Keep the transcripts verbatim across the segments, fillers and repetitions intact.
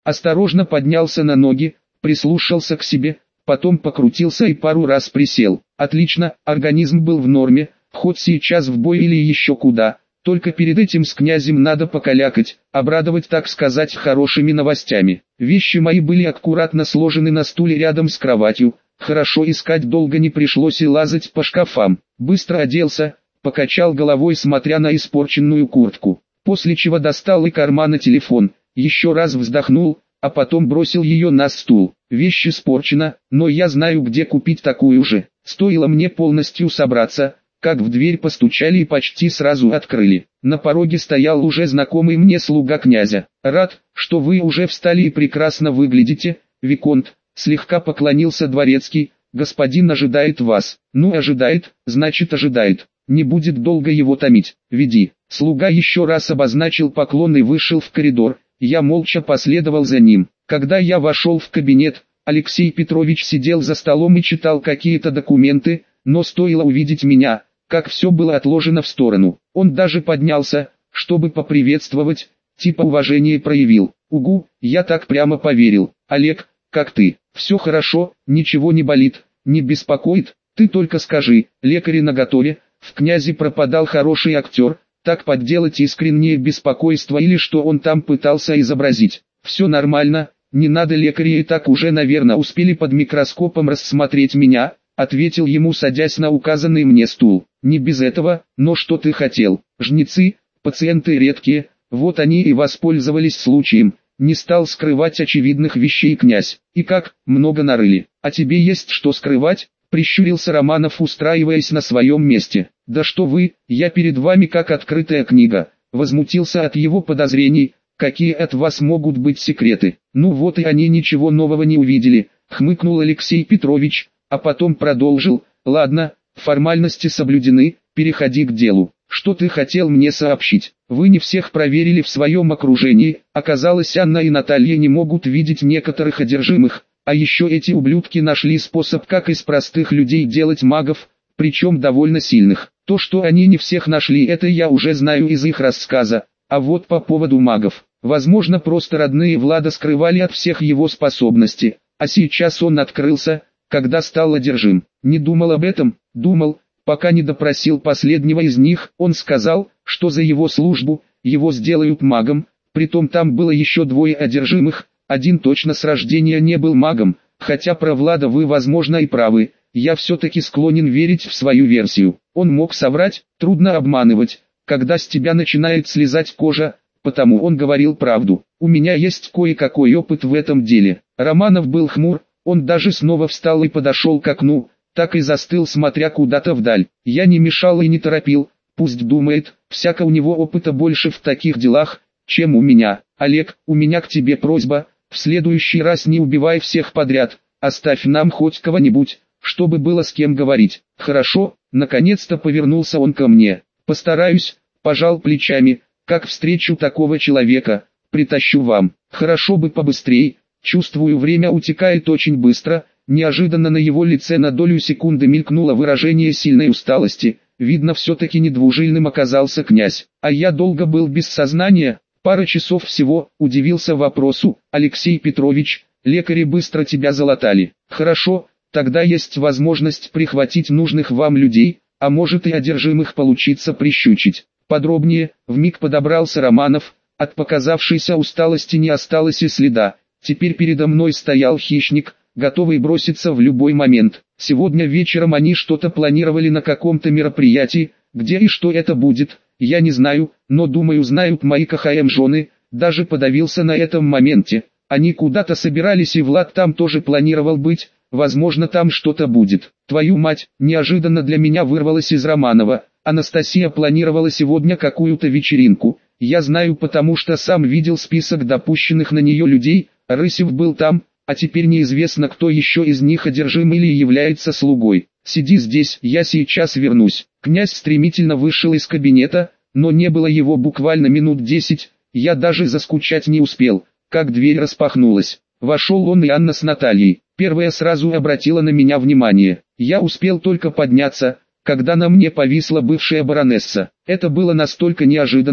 Осторожно поднялся на ноги, прислушался к себе, потом покрутился и пару раз присел. Отлично, организм был в норме, хоть сейчас в бой или еще куда. Только перед этим с князем надо покалякать, обрадовать, так сказать, хорошими новостями. Вещи мои были аккуратно сложены на стуле рядом с кроватью. Хорошо, искать долго не пришлось и лазать по шкафам. Быстро оделся, покачал головой, смотря на испорченную куртку. После чего достал из кармана телефон, еще раз вздохнул, а потом бросил ее на стул. Вещь испорчена, но я знаю, где купить такую же. Стоило мне полностью собраться, как в дверь постучали и почти сразу открыли. На пороге стоял уже знакомый мне слуга князя. «Рад, что вы уже встали и прекрасно выглядите, виконт», слегка поклонился дворецкий. «Господин ожидает вас». «Ну, ожидает, значит ожидает. Не будет долго его томить. Веди». Слуга еще раз обозначил поклон и вышел в коридор. Я молча последовал за ним. Когда я вошел в кабинет, Алексей Петрович сидел за столом и читал какие-то документы, но стоило увидеть меня, как все было отложено в сторону. Он даже поднялся, чтобы поприветствовать, типа уважение проявил. «Угу, я так прямо поверил. Олег, как ты? Все хорошо, ничего не болит, не беспокоит? Ты только скажи, лекари наготове, в князе пропадал хороший актер, так подделать искреннее беспокойство или что он там пытался изобразить. Все нормально, не надо, лекари и так уже, наверное, успели под микроскопом рассмотреть меня», ответил ему, садясь на указанный мне стул. «Не без этого, но что ты хотел? Жнецы, пациенты редкие, вот они и воспользовались случаем». Не стал скрывать очевидных вещей князь. «И как, много нарыли? А тебе есть что скрывать?» Прищурился Романов, устраиваясь на своем месте. «Да что вы, я перед вами как открытая книга». Возмутился от его подозрений. «Какие от вас могут быть секреты?» «Ну вот и они ничего нового не увидели», хмыкнул Алексей Петрович, а потом продолжил. «Ладно, формальности соблюдены, переходи к делу. Что ты хотел мне сообщить? Вы не всех проверили в своем окружении, оказалось, Анна и Наталья не могут видеть некоторых одержимых, а еще эти ублюдки нашли способ, как из простых людей делать магов, причем довольно сильных. То, что они не всех нашли, это я уже знаю из их рассказа, а вот по поводу магов, возможно, просто родные Влада скрывали от всех его способности, а сейчас он открылся, когда стал одержим. Не думал об этом, думал, пока не допросил последнего из них. Он сказал, что за его службу его сделают магом, притом там было еще двое одержимых, один точно с рождения не был магом, хотя про Влада вы, возможно, и правы, я все-таки склонен верить в свою версию. Он мог соврать, трудно обманывать, когда с тебя начинает слезать кожа, потому он говорил правду. У меня есть кое-какой опыт в этом деле. Романов был хмур, он даже снова встал и подошел к окну, так и застыл, смотря куда-то вдаль. Я не мешал и не торопил, пусть думает, всяко у него опыта больше в таких делах, чем у меня. Олег, у меня к тебе просьба, в следующий раз не убивай всех подряд, оставь нам хоть кого-нибудь, чтобы было с кем говорить. Хорошо, наконец-то повернулся он ко мне. Постараюсь, пожал плечами, как встречу такого человека, притащу вам. Хорошо бы побыстрей, чувствую, время утекает очень быстро. Неожиданно на его лице на долю секунды мелькнуло выражение сильной усталости. Видно, все-таки недвужильным оказался князь. А я долго был без сознания, пара часов всего, удивился вопросу. Алексей Петрович, лекари быстро тебя залатали. Хорошо, тогда есть возможность прихватить нужных вам людей, а может и одержимых получится прищучить. Подробнее, вмиг подобрался Романов, от показавшейся усталости не осталось и следа. Теперь передо мной стоял хищник, готовый броситься в любой момент. Сегодня вечером они что-то планировали на каком-то мероприятии, где и что это будет, я не знаю, но думаю, знают мои КХМ-жены, даже подавился на этом моменте. Они куда-то собирались, и Влад там тоже планировал быть, возможно, там что-то будет. Твою мать, неожиданно для меня вырвалось из Романова. Анастасия планировала сегодня какую-то вечеринку. Я знаю, потому что сам видел список допущенных на нее людей, Рысев был там, а теперь неизвестно, кто еще из них одержим или является слугой. Сиди здесь, я сейчас вернусь. Князь стремительно вышел из кабинета, но не было его буквально минут десять, я даже заскучать не успел, как дверь распахнулась. Вошел он и Анна с Натальей. Первая сразу обратила на меня внимание. Я успел только подняться, когда на мне повисла бывшая баронесса. Это было настолько неожиданно,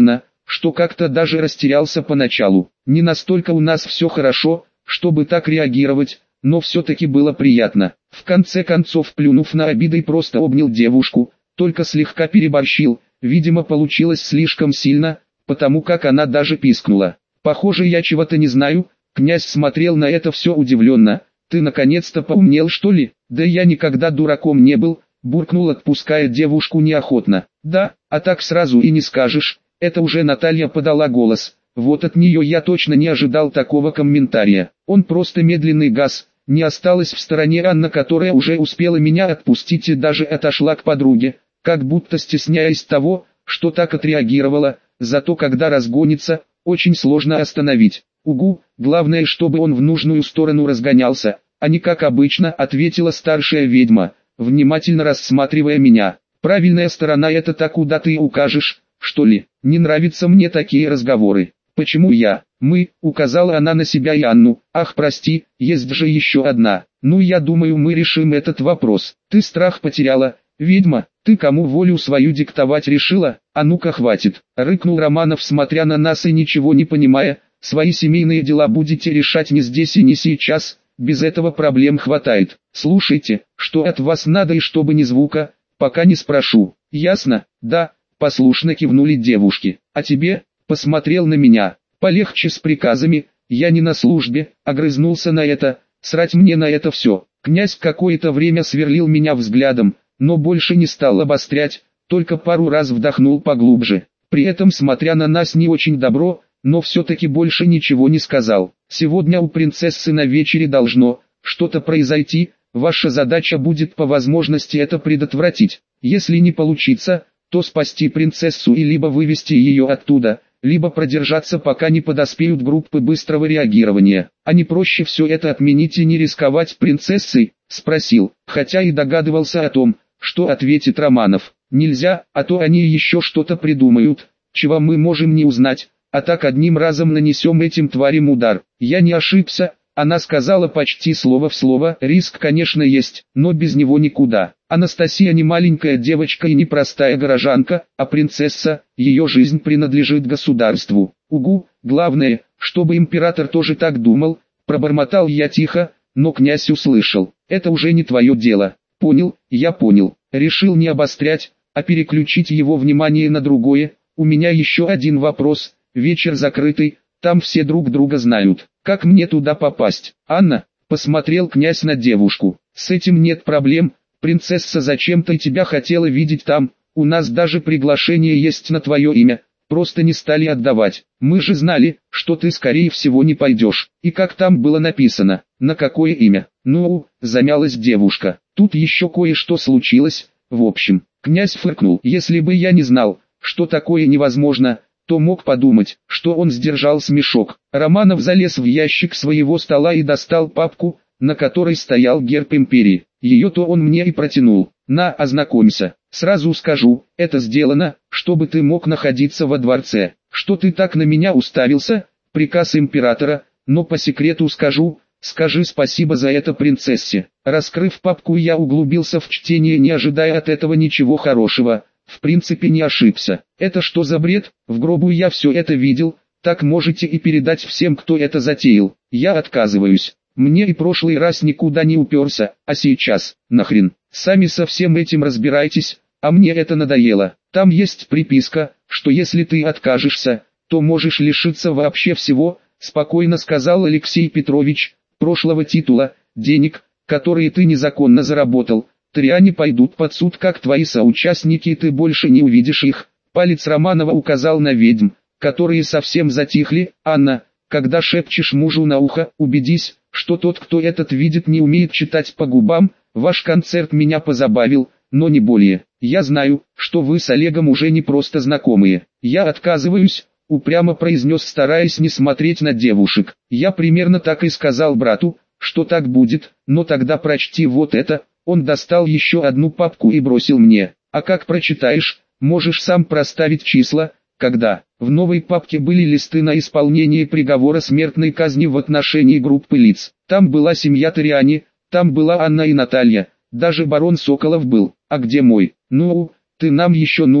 что как-то даже растерялся поначалу. Не настолько у нас все хорошо, чтобы так реагировать, но все-таки было приятно. В конце концов, плюнув на обиды, просто обнял девушку, только слегка переборщил, видимо получилось слишком сильно, потому как она даже пискнула. Похоже, я чего-то не знаю. Князь смотрел на это все удивленно. Ты наконец-то поумнел, что ли? Да я никогда дураком не был, буркнул, отпуская девушку неохотно. Да, а так сразу и не скажешь. Это уже Наталья подала голос. Вот от нее я точно не ожидал такого комментария. Он просто медленный газ. Не осталась в стороне Анна, которая уже успела меня отпустить и даже отошла к подруге, как будто стесняясь того, что так отреагировала. Зато когда разгонится, очень сложно остановить. Угу, главное, чтобы он в нужную сторону разгонялся, а не как обычно, ответила старшая ведьма, внимательно рассматривая меня. Правильная сторона — это та, куда ты укажешь, что ли? Не нравятся мне такие разговоры. Почему я? Мы, указала она на себя и Анну. Ах, прости, есть же еще одна. Ну, я думаю, мы решим этот вопрос. Ты страх потеряла, ведьма? Ты кому волю свою диктовать решила? А ну-ка хватит, рыкнул Романов, смотря на нас и ничего не понимая. Свои семейные дела будете решать не здесь и не сейчас, без этого проблем хватает. Слушайте, что от вас надо, и чтобы ни звука, пока не спрошу. Ясно? Да, послушно кивнули девушки. А тебе? Посмотрел на меня. Полегче с приказами, я не на службе, огрызнулся на это. Срать мне на это все. Князь какое-то время сверлил меня взглядом, но больше не стал обострять, только пару раз вдохнул поглубже. При этом, смотря на нас не очень добро, но все-таки больше ничего не сказал. Сегодня у принцессы на вечере должно что-то произойти, ваша задача будет по возможности это предотвратить. Если не получится, то спасти принцессу и либо вывести ее оттуда, либо продержаться, пока не подоспеют группы быстрого реагирования. А не проще все это отменить и не рисковать принцессой? Спросил, хотя и догадывался о том, что ответит Романов. Нельзя, а то они еще что-то придумают, чего мы можем не узнать, а так одним разом нанесем этим тварям удар. Я не ошибся, она сказала почти слово в слово. Риск, конечно, есть, но без него никуда. Анастасия не маленькая девочка и не простая горожанка, а принцесса, ее жизнь принадлежит государству. Угу, главное, чтобы император тоже так думал, пробормотал я тихо, но князь услышал. Это уже не твое дело. Понял, я понял. Решил не обострять, а переключить его внимание на другое. У меня еще один вопрос. Вечер закрытый, там все друг друга знают. Как мне туда попасть? Анна, посмотрел князь на девушку. С этим нет проблем. Принцесса зачем-то тебя хотела видеть там. У нас даже приглашение есть на твое имя. Просто не стали отдавать. Мы же знали, что ты скорее всего не пойдешь. И как там было написано? На какое имя? Ну, замялась девушка. Тут еще кое-что случилось. В общем, князь фыркнул. Если бы я не знал, что такое невозможно, то мог подумать, что он сдержал смешок. Романов залез в ящик своего стола и достал папку, на которой стоял герб империи. Ее-то он мне и протянул. На, ознакомься. Сразу скажу, это сделано, чтобы ты мог находиться во дворце. Что ты так на меня уставился? Приказ императора, но по секрету скажу, скажи спасибо за это принцессе. Раскрыв папку, я углубился в чтение, не ожидая от этого ничего хорошего. В принципе, не ошибся. Это что за бред? В гробу я все это видел, так можете и передать всем, кто это затеял. Я отказываюсь. Мне и прошлый раз никуда не уперся, а сейчас, нахрен. Сами со всем этим разбирайтесь, а мне это надоело. Там есть приписка, что если ты откажешься, то можешь лишиться вообще всего, спокойно сказал Алексей Петрович, прошлого титула, денег, которые ты незаконно заработал. Триане пойдут под суд как твои соучастники, и ты больше не увидишь их. Палец Романова указал на ведьм, которые совсем затихли. Анна, когда шепчешь мужу на ухо, убедись, что тот, кто этот видит, не умеет читать по губам. Ваш концерт меня позабавил, но не более. Я знаю, что вы с Олегом уже не просто знакомые. Я отказываюсь, упрямо произнес, стараясь не смотреть на девушек. Я примерно так и сказал брату, что так будет, но тогда прочти вот это. Он достал еще одну папку и бросил мне. А как прочитаешь, можешь сам проставить числа. Когда в новой папке были листы на исполнение приговора смертной казни в отношении группы лиц. Там была семья Ториани, там была Анна и Наталья, даже барон Соколов был. А где мой? Ну, ты нам еще нужен,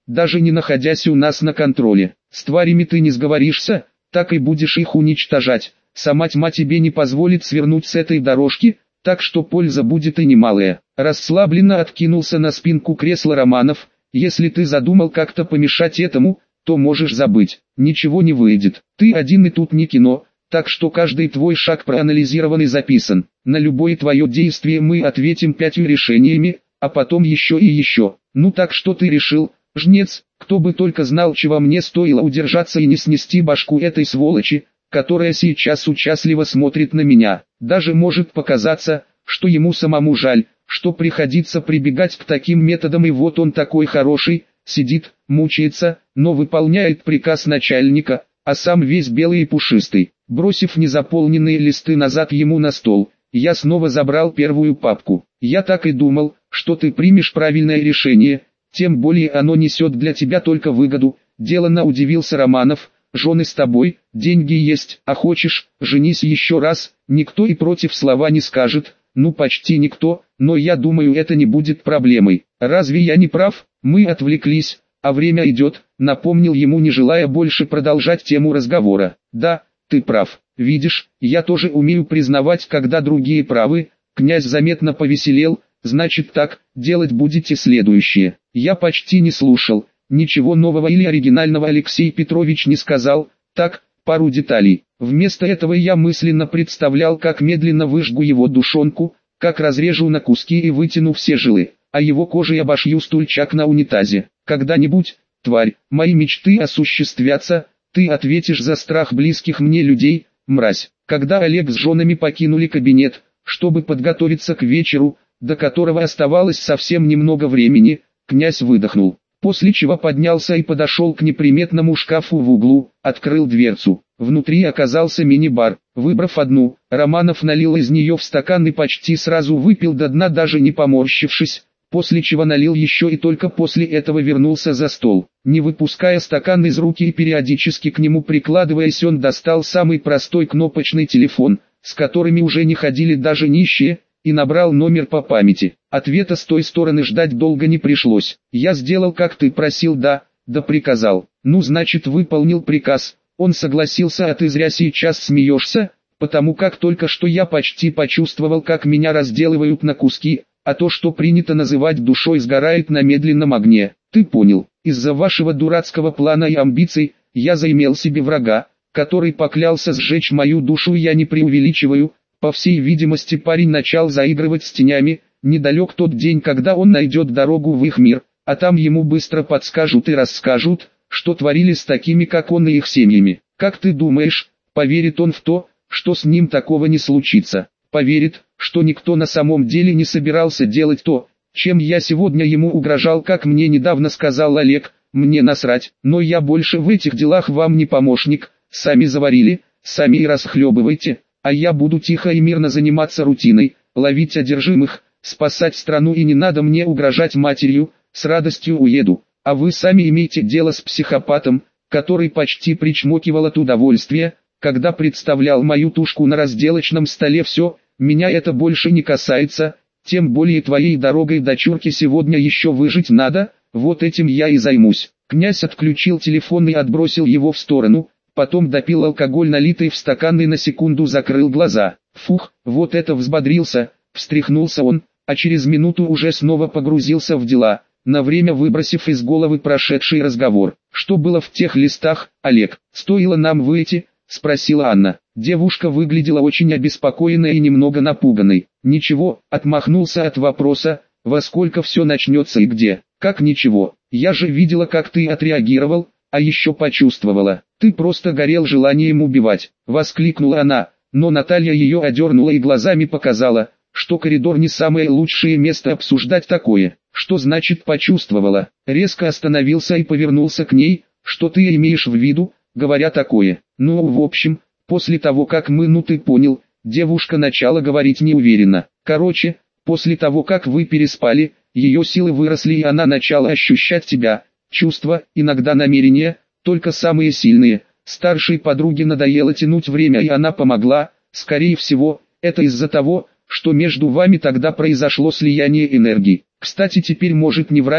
даже не находясь у нас на контроле. С тварями ты не сговоришься, так и будешь их уничтожать. Сама тьма тебе не позволит свернуть с этой дорожки, так что польза будет и немалая. Расслабленно откинулся на спинку кресла Романов. Если ты задумал как-то помешать этому, то можешь забыть. Ничего не выйдет. Ты один и тут не кино, так что каждый твой шаг проанализирован и записан. На любое твое действие мы ответим пятью решениями, а потом еще и еще. Ну так что ты решил, жнец? Кто бы только знал, чего мне стоило удержаться и не снести башку этой сволочи, которая сейчас участливо смотрит на меня. Даже может показаться, что ему самому жаль, что приходится прибегать к таким методам, и вот он такой хороший, сидит, мучается, но выполняет приказ начальника, а сам весь белый и пушистый. Бросив незаполненные листы назад ему на стол, я снова забрал первую папку. Я так и думал, что ты примешь правильное решение, тем более оно несет для тебя только выгоду. Деланно удивился Романов. Жены с тобой, деньги есть, а хочешь, женись еще раз, никто и против слова не скажет, ну почти никто, но я думаю, это не будет проблемой. Разве я не прав? Мы отвлеклись, а время идет, напомнил ему, не желая больше продолжать тему разговора. Да, ты прав, видишь, я тоже умею признавать, когда другие правы. Князь заметно повеселел. Значит так, делать будете следующее. Я почти не слушал. Ничего нового или оригинального Алексей Петрович не сказал, так, пару деталей. Вместо этого я мысленно представлял, как медленно выжгу его душонку, как разрежу на куски и вытяну все жилы, а его кожей обошью стульчак на унитазе. Когда-нибудь, тварь, мои мечты осуществятся, ты ответишь за страх близких мне людей, мразь. Когда Олег с женами покинули кабинет, чтобы подготовиться к вечеру, до которого оставалось совсем немного времени, князь выдохнул. После чего поднялся и подошел к неприметному шкафу в углу, открыл дверцу. Внутри оказался мини-бар. Выбрав одну, Романов налил из нее в стакан и почти сразу выпил до дна, даже не поморщившись, после чего налил еще и только после этого вернулся за стол. Не выпуская стакан из руки и периодически к нему прикладываясь, он достал самый простой кнопочный телефон, с которыми уже не ходили даже нищие, и набрал номер по памяти. Ответа с той стороны ждать долго не пришлось. Я сделал, как ты просил, да, да приказал. Ну значит, выполнил приказ. Он согласился. А ты зря сейчас смеешься, потому как только что я почти почувствовал, как меня разделывают на куски, а то, что принято называть душой, сгорает на медленном огне. Ты понял, из-за вашего дурацкого плана и амбиций, я заимел себе врага, который поклялся сжечь мою душу. Я не преувеличиваю. По всей видимости, парень начал заигрывать с тенями. Недалек тот день, когда он найдет дорогу в их мир, а там ему быстро подскажут и расскажут, что творили с такими, как он, и их семьями. Как ты думаешь, поверит он в то, что с ним такого не случится? Поверит, что никто на самом деле не собирался делать то, чем я сегодня ему угрожал, как мне недавно сказал Олег. Мне насрать, но я больше в этих делах вам не помощник. Сами заварили, сами и расхлебывайте. А я буду тихо и мирно заниматься рутиной, ловить одержимых, спасать страну, и не надо мне угрожать матерью, с радостью уеду. А вы сами имеете дело с психопатом, который почти причмокивал от удовольствия, когда представлял мою тушку на разделочном столе. Все, меня это больше не касается, тем более твоей дорогой дочурке сегодня еще выжить надо, вот этим я и займусь. Князь отключил телефон и отбросил его в сторону. Потом допил алкоголь, налитый в стакан, и на секунду закрыл глаза. Фух, вот это взбодрился, встряхнулся он, а через минуту уже снова погрузился в дела, на время выбросив из головы прошедший разговор. Что было в тех листах, Олег? Стоило нам выйти? Спросила Анна. Девушка выглядела очень обеспокоенной и немного напуганной. Ничего, отмахнулся от вопроса, во сколько все начнется и где. Как ничего, я же видела, как ты отреагировал. А еще почувствовала, ты просто горел желанием убивать, воскликнула она, но Наталья ее одернула и глазами показала, что коридор не самое лучшее место обсуждать такое. Что значит почувствовала? Резко остановился и повернулся к ней. Что ты имеешь в виду, говоря такое? Ну, в общем, после того, как мы, ну ты понял, девушка начала говорить неуверенно. Короче, после того, как вы переспали, ее силы выросли, и она начала ощущать тебя. Чувства, иногда намерения, только самые сильные. Старшей подруге надоело тянуть время, и она помогла. Скорее всего, это из-за того, что между вами тогда произошло слияние энергий. Кстати, теперь может не врать,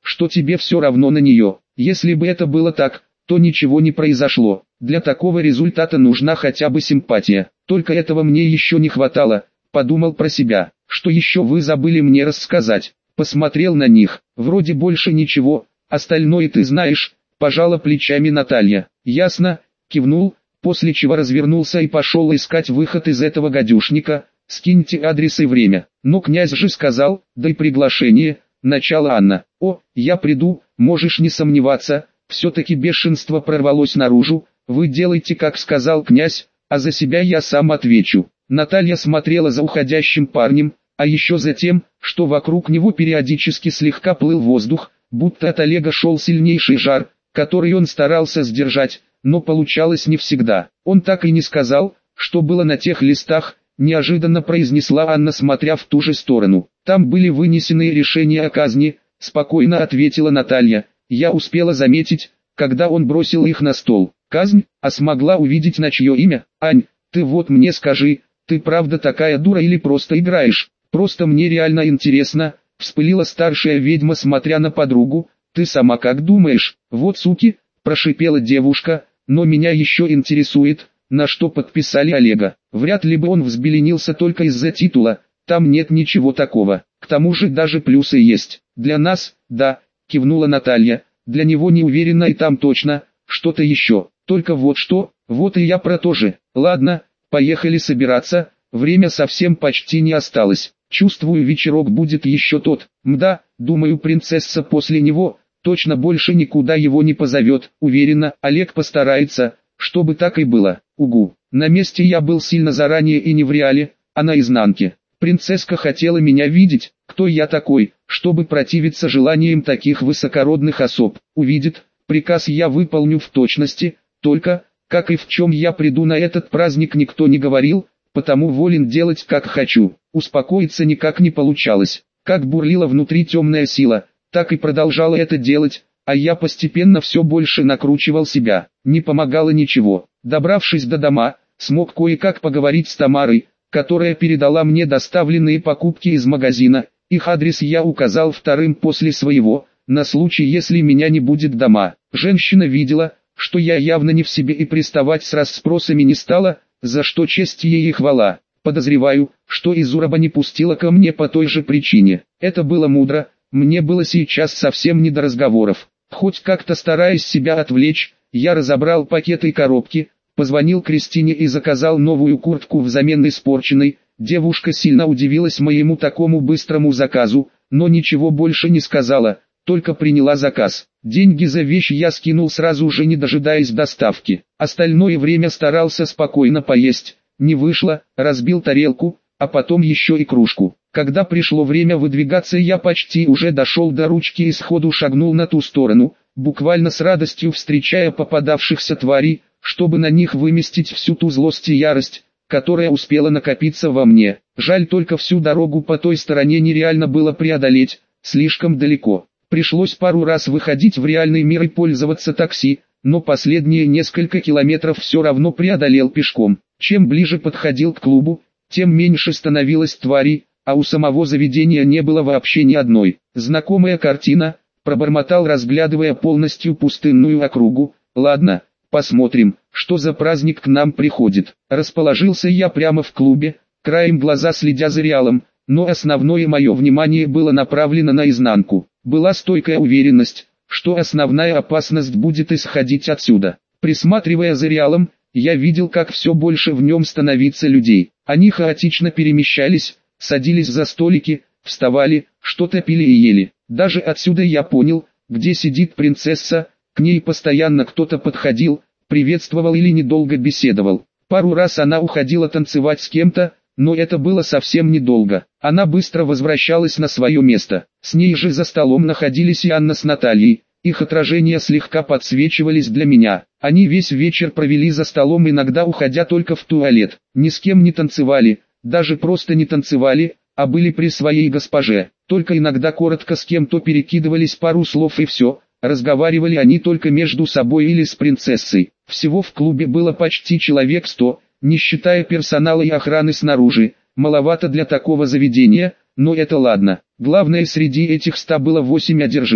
что тебе все равно на нее. Если бы это было так, то ничего не произошло. Для такого результата нужна хотя бы симпатия. Только этого мне еще не хватало, подумал про себя. Что еще вы забыли мне рассказать? Посмотрел на них, вроде больше ничего, остальное ты знаешь, пожала плечами Наталья. Ясно, кивнул, после чего развернулся и пошел искать выход из этого гадюшника. Скиньте адрес и время. Но князь же сказал, да и приглашение, начала Анна. О, я приду, можешь не сомневаться, все-таки бешенство прорвалось наружу, вы делайте как сказал князь, а за себя я сам отвечу. Наталья смотрела за уходящим парнем, а еще за тем, что вокруг него периодически слегка плыл воздух, будто от Олега шел сильнейший жар, который он старался сдержать, но получалось не всегда. Он так и не сказал, что было на тех листах, неожиданно произнесла Анна, смотря в ту же сторону. Там были вынесены решения о казни, спокойно ответила Наталья. Я успела заметить, когда он бросил их на стол. Казнь, а смогла увидеть на чье имя? Ань, ты вот мне скажи, ты правда такая дура или просто играешь? Просто мне реально интересно, вспылила старшая ведьма, смотря на подругу. Ты сама как думаешь? Вот суки, прошипела девушка, но меня еще интересует, на что подписали Олега. Вряд ли бы он взбеленился только из-за титула, там нет ничего такого. К тому же даже плюсы есть. Для нас, да, кивнула Наталья, для него не уверена и там точно, что-то еще. Только вот что, вот и я про то же. Ладно, поехали собираться, время совсем почти не осталось. Чувствую, вечерок будет еще тот. Мда, думаю, принцесса после него точно больше никуда его не позовет. Уверена, Олег постарается, чтобы так и было. Угу. На месте я был сильно заранее и не в реале, а на изнанке. Принцесска хотела меня видеть, кто я такой, чтобы противиться желаниям таких высокородных особ. Увидит, приказ я выполню в точности, только, как и в чем я приду на этот праздник, никто не говорил, потому волен делать как хочу. Успокоиться никак не получалось. Как бурлила внутри темная сила, так и продолжала это делать, а я постепенно все больше накручивал себя. Не помогало ничего. Добравшись до дома, смог кое-как поговорить с Тамарой, которая передала мне доставленные покупки из магазина. Их адрес я указал вторым после своего, на случай, если меня не будет дома. Женщина видела, что я явно не в себе и приставать с расспросами не стала, за что честь ей и хвала. Подозреваю, что Изураба не пустила ко мне по той же причине. Это было мудро, мне было сейчас совсем не до разговоров. Хоть как-то стараясь себя отвлечь, я разобрал пакеты и коробки, позвонил Кристине и заказал новую куртку взамен испорченной. Девушка сильно удивилась моему такому быстрому заказу, но ничего больше не сказала, только приняла заказ. Деньги за вещи я скинул сразу же, не дожидаясь доставки. Остальное время старался спокойно поесть. Не вышло, разбил тарелку, а потом еще и кружку. Когда пришло время выдвигаться, я почти уже дошел до ручки и сходу шагнул на ту сторону, буквально с радостью встречая попадавшихся тварей, чтобы на них выместить всю ту злость и ярость, которая успела накопиться во мне. Жаль, только всю дорогу по той стороне нереально было преодолеть, слишком далеко. Пришлось пару раз выходить в реальный мир и пользоваться такси, но последние несколько километров все равно преодолел пешком. Чем ближе подходил к клубу, тем меньше становилось тварей, а у самого заведения не было вообще ни одной. Знакомая картина, пробормотал, разглядывая полностью пустынную округу. Ладно, посмотрим, что за праздник к нам приходит. Расположился я прямо в клубе, краем глаза следя за Реалом, но основное мое внимание было направлено на изнанку. Была стойкая уверенность, что основная опасность будет исходить отсюда. Присматривая за Реалом, я видел, как все больше в нем становится людей. Они хаотично перемещались, садились за столики, вставали, что-то пили и ели. Даже отсюда я понял, где сидит принцесса, к ней постоянно кто-то подходил, приветствовал или недолго беседовал. Пару раз она уходила танцевать с кем-то, но это было совсем недолго. Она быстро возвращалась на свое место. С ней же за столом находились и Анна с Натальей. Их отражения слегка подсвечивались для меня. Они весь вечер провели за столом, иногда уходя только в туалет. Ни с кем не танцевали, даже просто не танцевали, а были при своей госпоже. Только иногда коротко с кем-то перекидывались пару слов и все. Разговаривали они только между собой или с принцессой. Всего в клубе было почти человек сто, не считая персонала и охраны снаружи. Маловато для такого заведения, но это ладно. Главное, среди этих ста было восемь одержимых.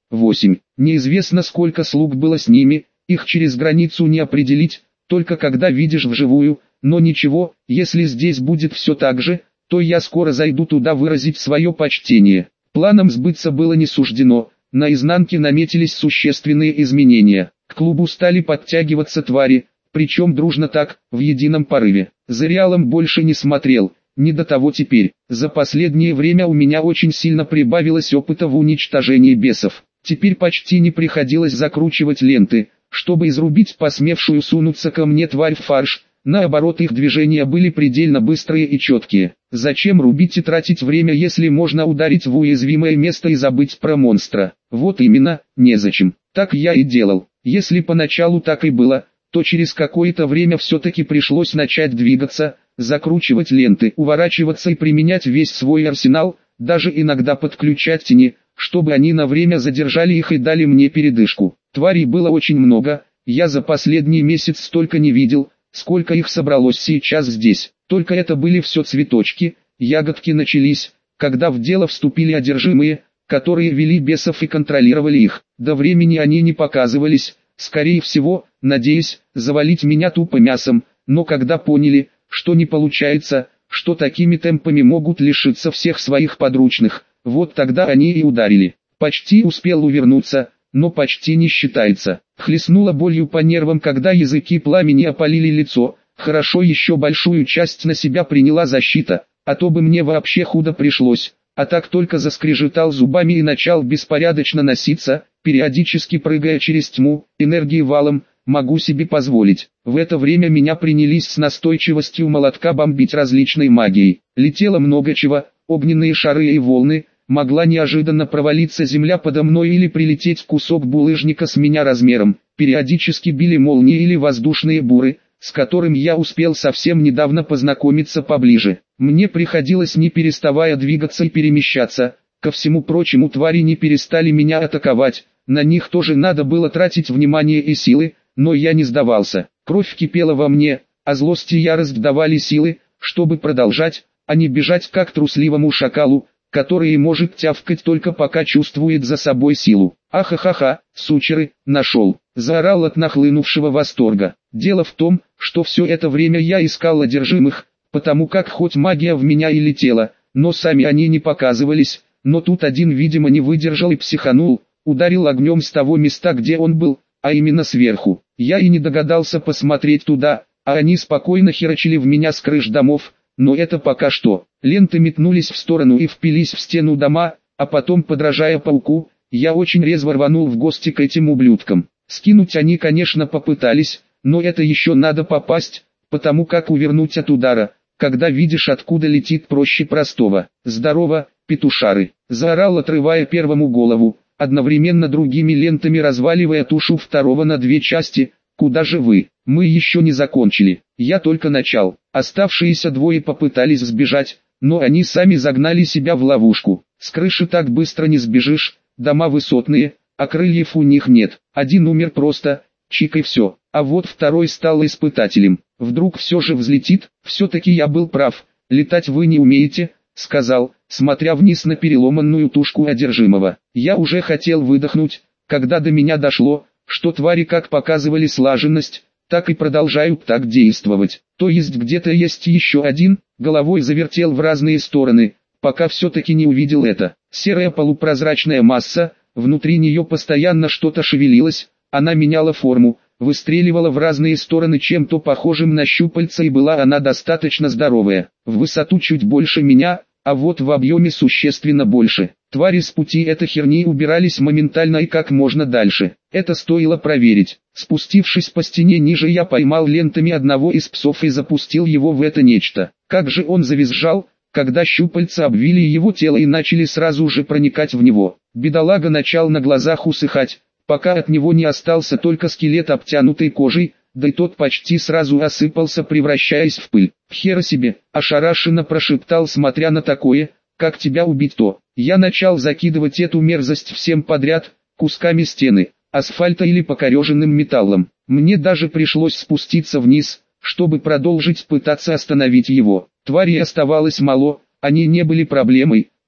восемь. Неизвестно сколько слуг было с ними, их через границу не определить, только когда видишь вживую, но ничего, если здесь будет все так же, то я скоро зайду туда выразить свое почтение. Планам сбыться было не суждено, на изнанке наметились существенные изменения. К клубу стали подтягиваться твари, причем дружно так, в едином порыве. За Реалом больше не смотрел, не до того теперь. За последнее время у меня очень сильно прибавилось опыта в уничтожении бесов. Теперь почти не приходилось закручивать ленты, чтобы изрубить посмевшую сунуться ко мне тварь в фарш. Наоборот, их движения были предельно быстрые и четкие. Зачем рубить и тратить время, если можно ударить в уязвимое место и забыть про монстра? Вот именно, незачем. Так я и делал. Если поначалу так и было, то через какое-то время все-таки пришлось начать двигаться, закручивать ленты, уворачиваться и применять весь свой арсенал, даже иногда подключать тени, чтобы они на время задержали их и дали мне передышку. Тварей было очень много, я за последний месяц столько не видел, сколько их собралось сейчас здесь. Только это были все цветочки, ягодки начались, когда в дело вступили одержимые, которые вели бесов и контролировали их. До времени они не показывались, скорее всего, надеясь завалить меня тупо мясом, но когда поняли, что не получается, что такими темпами могут лишиться всех своих подручных, вот тогда они и ударили. Почти успел увернуться, но почти не считается. Хлестнуло болью по нервам, когда языки пламени опалили лицо. Хорошо, еще большую часть на себя приняла защита, а то бы мне вообще худо пришлось. А так только заскрежетал зубами и начал беспорядочно носиться, периодически прыгая через тьму, энергии валом, могу себе позволить. В это время меня принялись с настойчивостью молотка бомбить различной магией. Летело много чего, огненные шары и волны, могла неожиданно провалиться земля подо мной или прилететь кусок булыжника с меня размером. Периодически били молнии или воздушные буры, с которым я успел совсем недавно познакомиться поближе. Мне приходилось не переставая двигаться и перемещаться. Ко всему прочему, твари не перестали меня атаковать, на них тоже надо было тратить внимание и силы, но я не сдавался. Кровь кипела во мне, а злость и ярость давали силы, чтобы продолжать, а не бежать как трусливому шакалу, который может тявкать только пока чувствует за собой силу. Ахахаха, сучеры, нашел, заорал от нахлынувшего восторга. Дело в том, что все это время я искал одержимых, потому как хоть магия в меня и летела, но сами они не показывались, но тут один видимо не выдержал и психанул, ударил огнем с того места, где он был, а именно сверху. Я и не догадался посмотреть туда, а они спокойно херачили в меня с крыш домов. Но это пока что. Ленты метнулись в сторону и впились в стену дома, а потом, подражая пауку, я очень резво рванул в гости к этим ублюдкам. Скинуть они, конечно, попытались, но это еще надо попасть, потому как увернуть от удара, когда видишь, откуда летит, проще простого. «Здорово, петушары!» — заорал, отрывая первому голову, одновременно другими лентами разваливая тушу второго на две части. «Куда же вы? Мы еще не закончили. Я только начал». Оставшиеся двое попытались сбежать, но они сами загнали себя в ловушку. С крыши так быстро не сбежишь, дома высотные, а крыльев у них нет. Один умер просто, чик и все. А вот второй стал испытателем. Вдруг все же взлетит? Все-таки я был прав. «Летать вы не умеете», — сказал, смотря вниз на переломанную тушку одержимого. Я уже хотел выдохнуть, когда до меня дошло, что твари как показывали слаженность, так и продолжают так действовать. То есть где-то есть еще один, головой завертел в разные стороны, пока все-таки не увидел это. Серая полупрозрачная масса, внутри нее постоянно что-то шевелилось, она меняла форму, выстреливала в разные стороны чем-то похожим на щупальца, и была она достаточно здоровая. В высоту чуть больше меня, а вот в объеме существенно больше. Твари с пути этой херни убирались моментально и как можно дальше. Это стоило проверить. Спустившись по стене ниже, я поймал лентами одного из псов и запустил его в это нечто. Как же он завизжал, когда щупальца обвили его тело и начали сразу же проникать в него. Бедолага начал на глазах усыхать, пока от него не остался только скелет, обтянутый кожей, да и тот почти сразу осыпался, превращаясь в пыль. «Хера себе!» – ошарашенно прошептал, смотря на такое. «Как тебя убить-то?» Я начал закидывать эту мерзость всем подряд, кусками стены, асфальта или покореженным металлом. Мне даже пришлось спуститься вниз, чтобы продолжить пытаться остановить его. Тварей оставалось мало, они не были проблемой,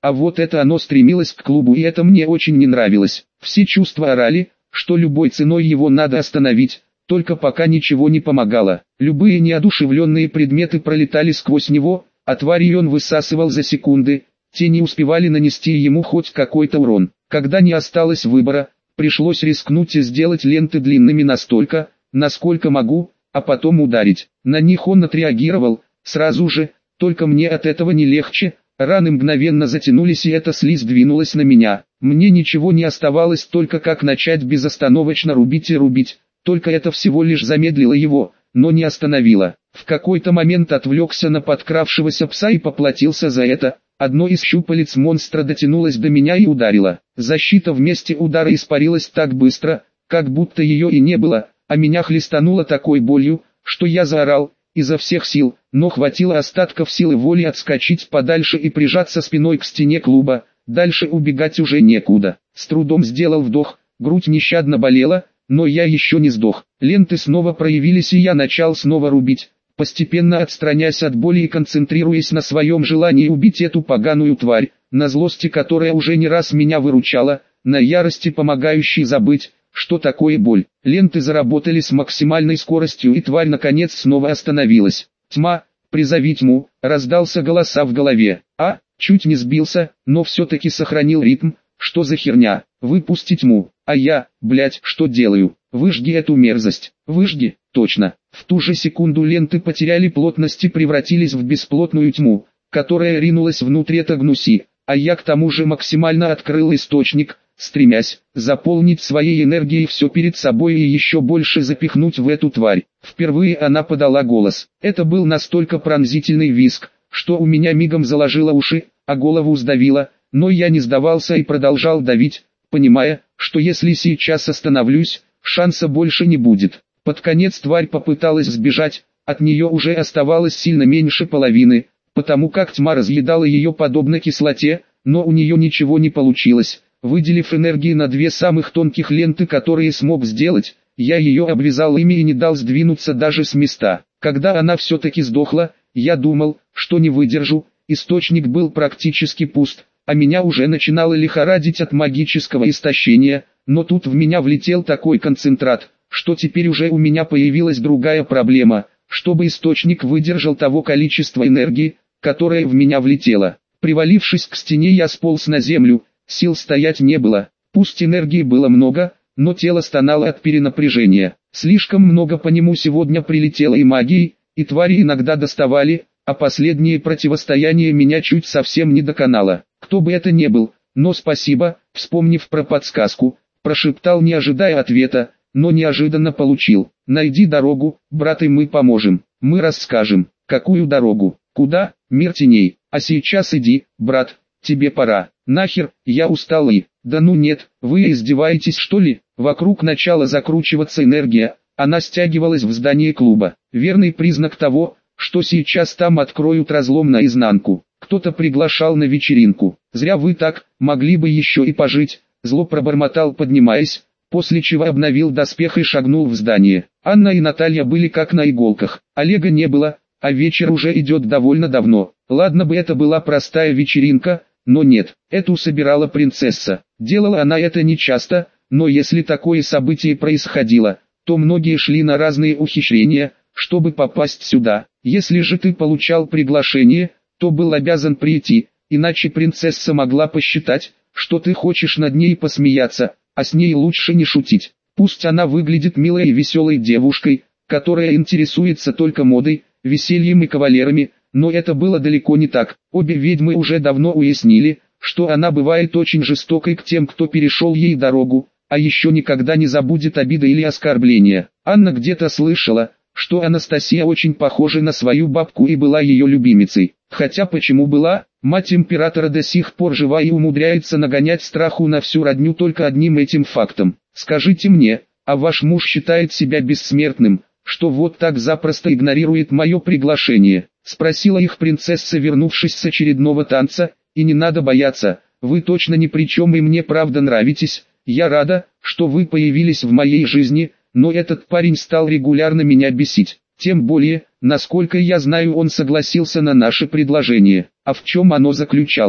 А вот это оно стремилось к клубу, и это мне очень не нравилось. Все чувства орали, что любой ценой его надо остановить, только пока ничего не помогало. Любые неодушевленные предметы пролетали сквозь него, а твари он высасывал за секунды, те не успевали нанести ему хоть какой-то урон. Когда не осталось выбора, пришлось рискнуть и сделать ленты длинными настолько, насколько могу, а потом ударить. На них он отреагировал, сразу же, только мне от этого не легче, раны мгновенно затянулись и эта слизь двинулась на меня. Мне ничего не оставалось только как начать безостановочно рубить и рубить, только это всего лишь замедлило его, но не остановило. В какой-то момент отвлекся на подкравшегося пса и поплатился за это. Одно из щупалец монстра дотянулось до меня и ударило. Защита вместе удара испарилась так быстро, как будто ее и не было, а меня хлестануло такой болью, что я заорал изо всех сил, но хватило остатков силы воли отскочить подальше и прижаться спиной к стене клуба. Дальше убегать уже некуда. С трудом сделал вдох, грудь нещадно болела, но я еще не сдох. Ленты снова проявились и я начал снова рубить, постепенно отстраняясь от боли и концентрируясь на своем желании убить эту поганую тварь, на злости, которая уже не раз меня выручала, на ярости, помогающей забыть, что такое боль. Ленты заработали с максимальной скоростью и тварь наконец снова остановилась. «Тьма, призови тьму», раздался голоса в голове. А, чуть не сбился, но все-таки сохранил ритм. Что за херня? Выпусти тьму. А я, блять, что делаю? Выжги эту мерзость. Выжги, точно. В ту же секунду ленты потеряли плотность и превратились в бесплотную тьму, которая ринулась внутрь этой гнуси, а я к тому же максимально открыл источник, стремясь заполнить своей энергией все перед собой и еще больше запихнуть в эту тварь. Впервые она подала голос. Это был настолько пронзительный визг, что у меня мигом заложило уши, а голову сдавило, но я не сдавался и продолжал давить, понимая, что если сейчас остановлюсь, шанса больше не будет. Под конец тварь попыталась сбежать, от нее уже оставалось сильно меньше половины, потому как тьма разъедала ее подобно кислоте, но у нее ничего не получилось. Выделив энергии на две самых тонких ленты, которые смог сделать, я ее обвязал ими и не дал сдвинуться даже с места. Когда она все-таки сдохла, я думал, что не выдержу, источник был практически пуст, а меня уже начинало лихорадить от магического истощения, но тут в меня влетел такой концентрат, что теперь уже у меня появилась другая проблема, чтобы источник выдержал того количества энергии, которое в меня влетело. Привалившись к стене, я сполз на землю, сил стоять не было, пусть энергии было много, но тело стонало от перенапряжения. Слишком много по нему сегодня прилетело и магии, и твари иногда доставали, а последнее противостояние меня чуть совсем не доконало. Кто бы это ни был, но спасибо, вспомнив про подсказку, прошептал, не ожидая ответа, но неожиданно получил. Найди дорогу, брат, и мы поможем. Мы расскажем, какую дорогу, куда, мир теней. А сейчас иди, брат, тебе пора. Нахер, я устал и... Да ну нет, вы издеваетесь что ли? Вокруг начала закручиваться энергия, она стягивалась в здание клуба. Верный признак того, что сейчас там откроют разлом наизнанку. Кто-то приглашал на вечеринку. Зря вы так, могли бы еще и пожить. Зло пробормотал, поднимаясь, после чего обновил доспех и шагнул в здание. Анна и Наталья были как на иголках. Олега не было, а вечер уже идет довольно давно. Ладно бы это была простая вечеринка, но нет, эту собирала принцесса. Делала она это нечасто, но если такое событие происходило, то многие шли на разные ухищрения, чтобы попасть сюда. Если же ты получал приглашение, то был обязан прийти, иначе принцесса могла посчитать, что ты хочешь над ней посмеяться, а с ней лучше не шутить. Пусть она выглядит милой и веселой девушкой, которая интересуется только модой, весельем и кавалерами, но это было далеко не так. Обе ведьмы уже давно уяснили, что она бывает очень жестокой к тем, кто перешел ей дорогу, а еще никогда не забудет обиды или оскорбления. Анна где-то слышала, что Анастасия очень похожа на свою бабку и была ее любимицей. Хотя почему была, мать императора до сих пор жива и умудряется нагонять страху на всю родню только одним этим фактом. Скажите мне, а ваш муж считает себя бессмертным, что вот так запросто игнорирует мое приглашение? Спросила их принцесса, вернувшись с очередного танца, и не надо бояться, вы точно ни при чем и мне правда нравитесь, я рада, что вы появились в моей жизни, но этот парень стал регулярно меня бесить. Тем более, насколько я знаю, он согласился на наше предложение. А в чем оно заключалось?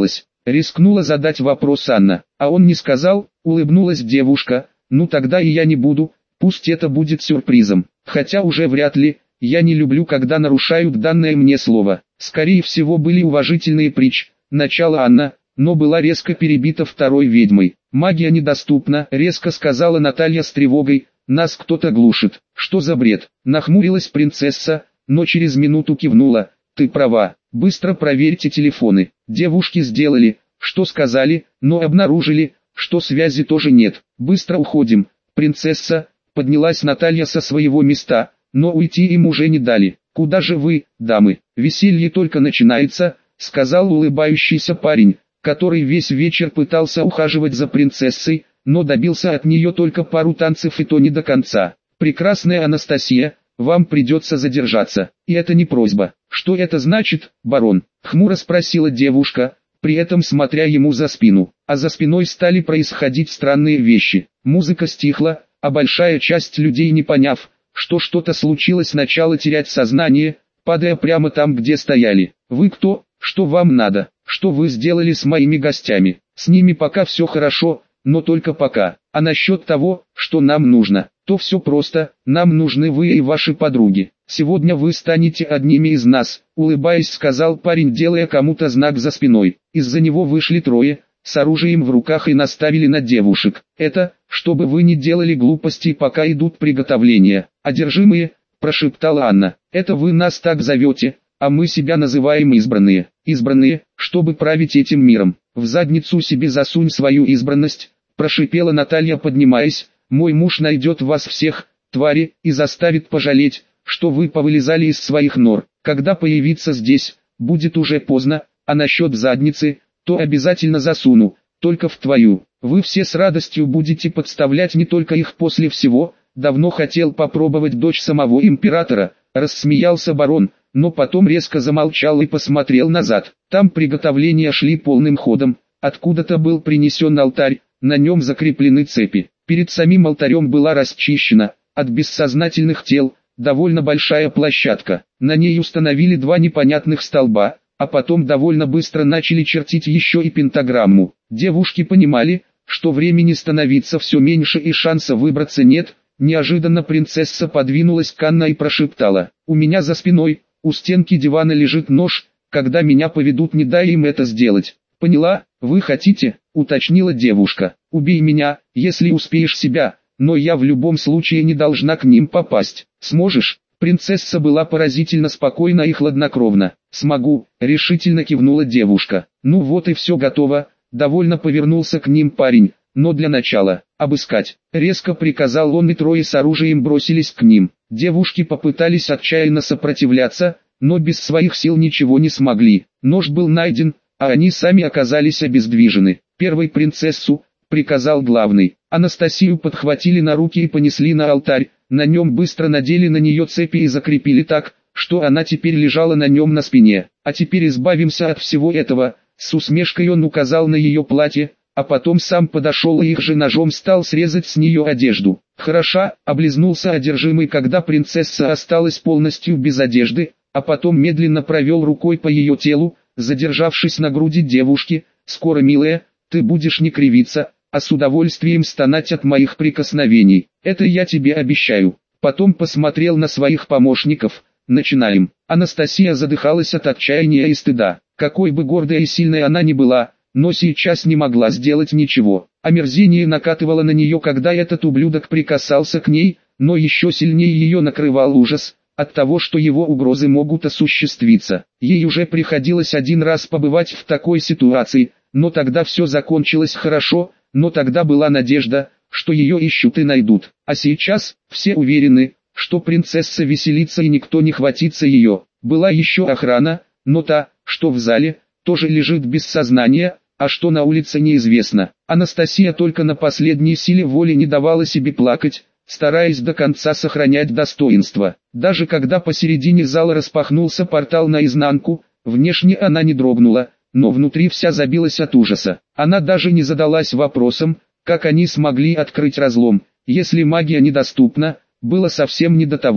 Рискнула задать вопрос Анна. А он не сказал, улыбнулась девушка. Ну тогда и я не буду, пусть это будет сюрпризом. Хотя уже вряд ли, я не люблю, когда нарушают данное мне слово. Скорее всего были уважительные притч. Начала Анна, но была резко перебита второй ведьмой. «Магия недоступна», — резко сказала Наталья с тревогой. «Нас кто-то глушит». «Что за бред?» — нахмурилась принцесса, но через минуту кивнула. «Ты права, быстро проверьте телефоны». Девушки сделали, что сказали, но обнаружили, что связи тоже нет. «Быстро уходим». «Принцесса», — поднялась Наталья со своего места, но уйти им уже не дали. «Куда же вы, дамы? Веселье только начинается», — сказал улыбающийся парень, который весь вечер пытался ухаживать за принцессой, но добился от нее только пару танцев и то не до конца. «Прекрасная Анастасия, вам придется задержаться». «И это не просьба». «Что это значит, барон?» — хмуро спросила девушка, при этом смотря ему за спину. А за спиной стали происходить странные вещи. Музыка стихла, а большая часть людей, не поняв, что что-то случилось, начала терять сознание, падая прямо там, где стояли. «Вы кто? Что вам надо? Что вы сделали с моими гостями?» «С ними пока все хорошо, но только пока. А насчет того, что нам нужно, то все просто, нам нужны вы и ваши подруги. Сегодня вы станете одними из нас», — улыбаясь, сказал парень, делая кому-то знак за спиной. Из-за него вышли трое, с оружием в руках, и наставили на девушек. «Это, чтобы вы не делали глупостей, пока идут приготовления». «Одержимые», — прошептала Анна. «Это вы нас так зовете, а мы себя называем избранные». «Избранные, чтобы править этим миром». «В задницу себе засунь свою избранность», — прошипела Наталья, поднимаясь. «Мой муж найдет вас всех, твари, и заставит пожалеть, что вы повылезали из своих нор. Когда появиться здесь, будет уже поздно, а насчет задницы, то обязательно засуну, только в твою. Вы все с радостью будете подставлять не только их после всего. Давно хотел попробовать дочь самого императора», — рассмеялся барон, но потом резко замолчал и посмотрел назад. Там приготовления шли полным ходом, откуда-то был принесен алтарь, на нем закреплены цепи. Перед самим алтарем была расчищена, от бессознательных тел, довольно большая площадка. На ней установили два непонятных столба, а потом довольно быстро начали чертить еще и пентаграмму. Девушки понимали, что времени становится все меньше и шанса выбраться нет. Неожиданно принцесса подвинулась к Анне и прошептала: «У меня за спиной, у стенки дивана лежит нож, когда меня поведут, не дай им это сделать». «Поняла, вы хотите?» — уточнила девушка. «Убей меня, если успеешь себя, но я в любом случае не должна к ним попасть. Сможешь?» Принцесса была поразительно спокойна и хладнокровна. «Смогу», — решительно кивнула девушка. «Ну вот и все готово», — довольно повернулся к ним парень. «Но для начала, обыскать», — резко приказал он, и трое с оружием бросились к ним. Девушки попытались отчаянно сопротивляться, но без своих сил ничего не смогли. Нож был найден, а они сами оказались обездвижены. «Первой принцессу», — приказал главный. Анастасию подхватили на руки и понесли на алтарь, на нем быстро надели на нее цепи и закрепили так, что она теперь лежала на нем на спине. «А теперь избавимся от всего этого», — с усмешкой он указал на ее платье, а потом сам подошел и их же ножом стал срезать с нее одежду. «Хороша», — облизнулся одержимый, когда принцесса осталась полностью без одежды, а потом медленно провел рукой по ее телу, задержавшись на груди девушки. «Скоро, милая, ты будешь не кривиться, а с удовольствием стонать от моих прикосновений. Это я тебе обещаю». Потом посмотрел на своих помощников. «Начинаем». Анастасия задыхалась от отчаяния и стыда. Какой бы гордой и сильной она ни была, но сейчас не могла сделать ничего. Омерзение накатывало на нее, когда этот ублюдок прикасался к ней, но еще сильнее ее накрывал ужас от того, что его угрозы могут осуществиться. Ей уже приходилось один раз побывать в такой ситуации, но тогда все закончилось хорошо, но тогда была надежда, что ее ищут и найдут. А сейчас все уверены, что принцесса веселится и никто не хватится ее. Была еще охрана, но та, что в зале, тоже лежит без сознания, а что на улице неизвестно. Анастасия только на последней силе воли не давала себе плакать, стараясь до конца сохранять достоинство. Даже когда посередине зала распахнулся портал наизнанку, внешне она не дрогнула, но внутри вся забилась от ужаса. Она даже не задалась вопросом, как они смогли открыть разлом, если магия недоступна, было совсем не до того.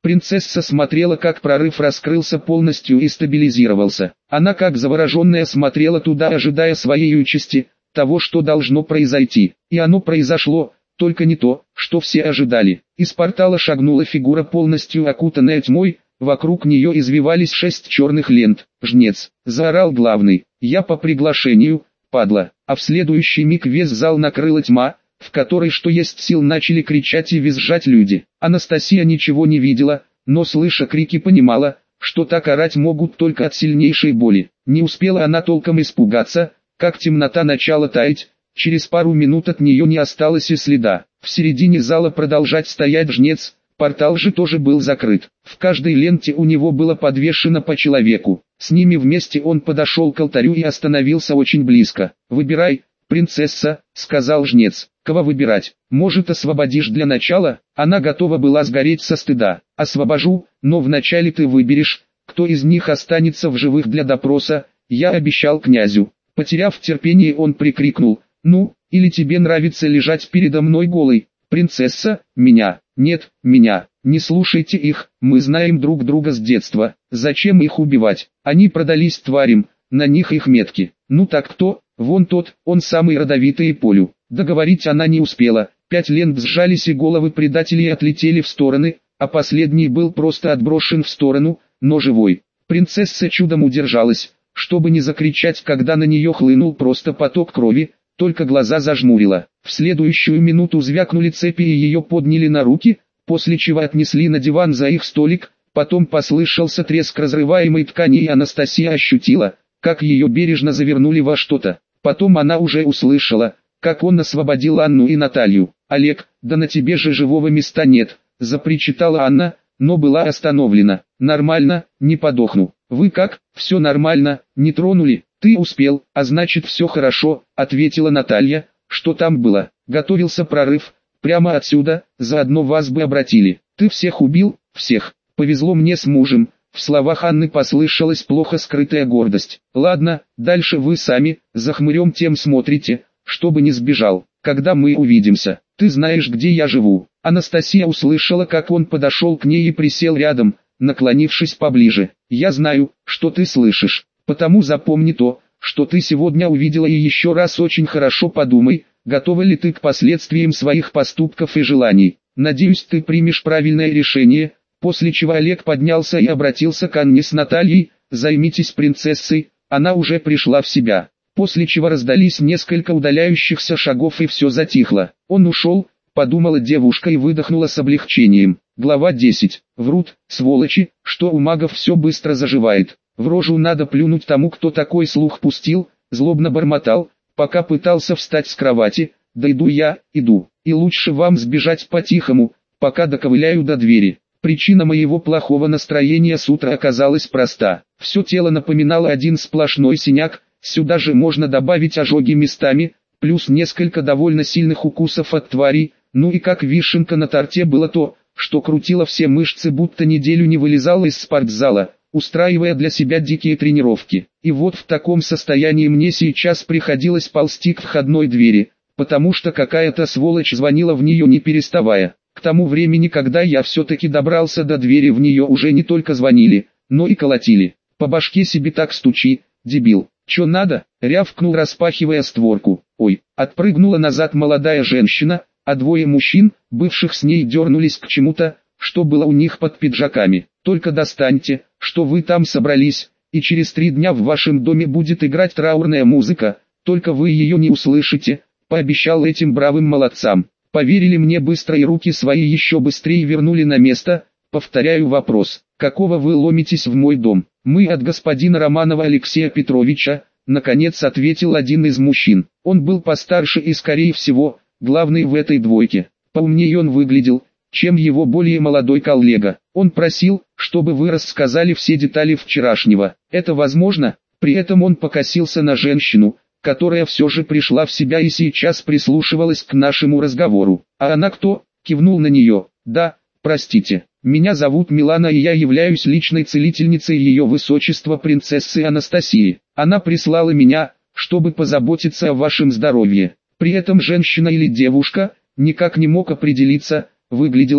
Принцесса смотрела, как прорыв раскрылся полностью и стабилизировался. Она как завороженная смотрела туда, ожидая своей участи, того, что должно произойти. И оно произошло, только не то, что все ожидали. Из портала шагнула фигура, полностью окутанная тьмой, вокруг нее извивались шесть черных лент. «Жнец!» — заорал главный. «Я по приглашению, падла!» А в следующий миг весь зал накрыла тьма, в которой что есть сил начали кричать и визжать люди. Анастасия ничего не видела, но слыша крики понимала, что так орать могут только от сильнейшей боли. Не успела она толком испугаться, как темнота начала таять, через пару минут от нее не осталось и следа. В середине зала продолжать стоять жнец, портал же тоже был закрыт. В каждой ленте у него было подвешено по человеку. С ними вместе он подошел к алтарю и остановился очень близко. «Выбирай, принцесса», — сказал жнец. «Кого выбирать? Может, освободишь для начала?» Она готова была сгореть со стыда. «Освобожу, но вначале ты выберешь, кто из них останется в живых для допроса, я обещал князю». Потеряв терпение, он прикрикнул: «Ну, или тебе нравится лежать передо мной голой, принцесса?» «Меня, нет, меня, не слушайте их, мы знаем друг друга с детства, зачем их убивать? Они продались тварям, на них их метки. Ну так кто? Вон тот, он самый родовитый и полю». Договорить она не успела, пять лент сжались и головы предателей отлетели в стороны, а последний был просто отброшен в сторону, но живой. Принцесса чудом удержалась, чтобы не закричать, когда на нее хлынул просто поток крови, только глаза зажмурила. В следующую минуту звякнули цепи и ее подняли на руки, после чего отнесли на диван за их столик, потом послышался треск разрываемой ткани и Анастасия ощутила, как ее бережно завернули во что-то. Потом она уже услышала, как он освободил Анну и Наталью. «Олег, да на тебе же живого места нет», — запричитала Анна, но была остановлена. «Нормально, не подохну». «Вы как? Все нормально, не тронули?» «Ты успел, а значит все хорошо», — ответила Наталья. «Что там было?» «Готовился прорыв. Прямо отсюда, заодно вас бы обратили». «Ты всех убил?» «Всех. Повезло мне с мужем». В словах Анны послышалась плохо скрытая гордость. «Ладно, дальше вы сами, за хмырем тем смотрите, чтобы не сбежал. Когда мы увидимся, ты знаешь, где я живу». Анастасия услышала, как он подошел к ней и присел рядом, наклонившись поближе. «Я знаю, что ты слышишь, потому запомни то, что ты сегодня увидела, и еще раз очень хорошо подумай, готова ли ты к последствиям своих поступков и желаний. Надеюсь, ты примешь правильное решение». После чего Олег поднялся и обратился к Анне с Натальей: «Займитесь принцессой, она уже пришла в себя». После чего раздались несколько удаляющихся шагов и все затихло. «Он ушел», — подумала девушка и выдохнула с облегчением. Глава десять. Врут, сволочи, что у магов все быстро заживает. В рожу надо плюнуть тому, кто такой слух пустил, злобно бормотал, пока пытался встать с кровати. «Да иду я, иду, и лучше вам сбежать по-тихому, пока доковыляю до двери». Причина моего плохого настроения с утра оказалась проста. Все тело напоминало один сплошной синяк, сюда же можно добавить ожоги местами, плюс несколько довольно сильных укусов от тварей, ну и как вишенка на торте было то, что крутило все мышцы, будто неделю не вылезало из спортзала, устраивая для себя дикие тренировки. И вот в таком состоянии мне сейчас приходилось ползти к входной двери, потому что какая-то сволочь звонила в нее не переставая. К тому времени, когда я все-таки добрался до двери, в нее уже не только звонили, но и колотили. «По башке себе так стучи, дебил. Чё надо?» — рявкнул, распахивая створку. «Ой!» — отпрыгнула назад молодая женщина, а двое мужчин, бывших с ней, дернулись к чему-то, что было у них под пиджаками. «Только достаньте, что вы там собрались, и через три дня в вашем доме будет играть траурная музыка, только вы ее не услышите», — пообещал этим бравым молодцам. Поверили мне быстро и руки свои еще быстрее вернули на место. Повторяю вопрос: какого вы ломитесь в мой дом? Мы от господина Романова Алексея Петровича, наконец ответил один из мужчин. Он был постарше и, скорее всего, главный в этой двойке. Поумнее он выглядел, чем его более молодой коллега. Он просил, чтобы вы рассказали все детали вчерашнего. Это возможно? При этом он покосился на женщину, которая все же пришла в себя и сейчас прислушивалась к нашему разговору. «А она кто?» — кивнул на нее. «Да, простите, меня зовут Милана, и я являюсь личной целительницей ее высочества принцессы Анастасии. Она прислала меня, чтобы позаботиться о вашем здоровье». При этом женщина или девушка, никак не мог определиться, выглядела,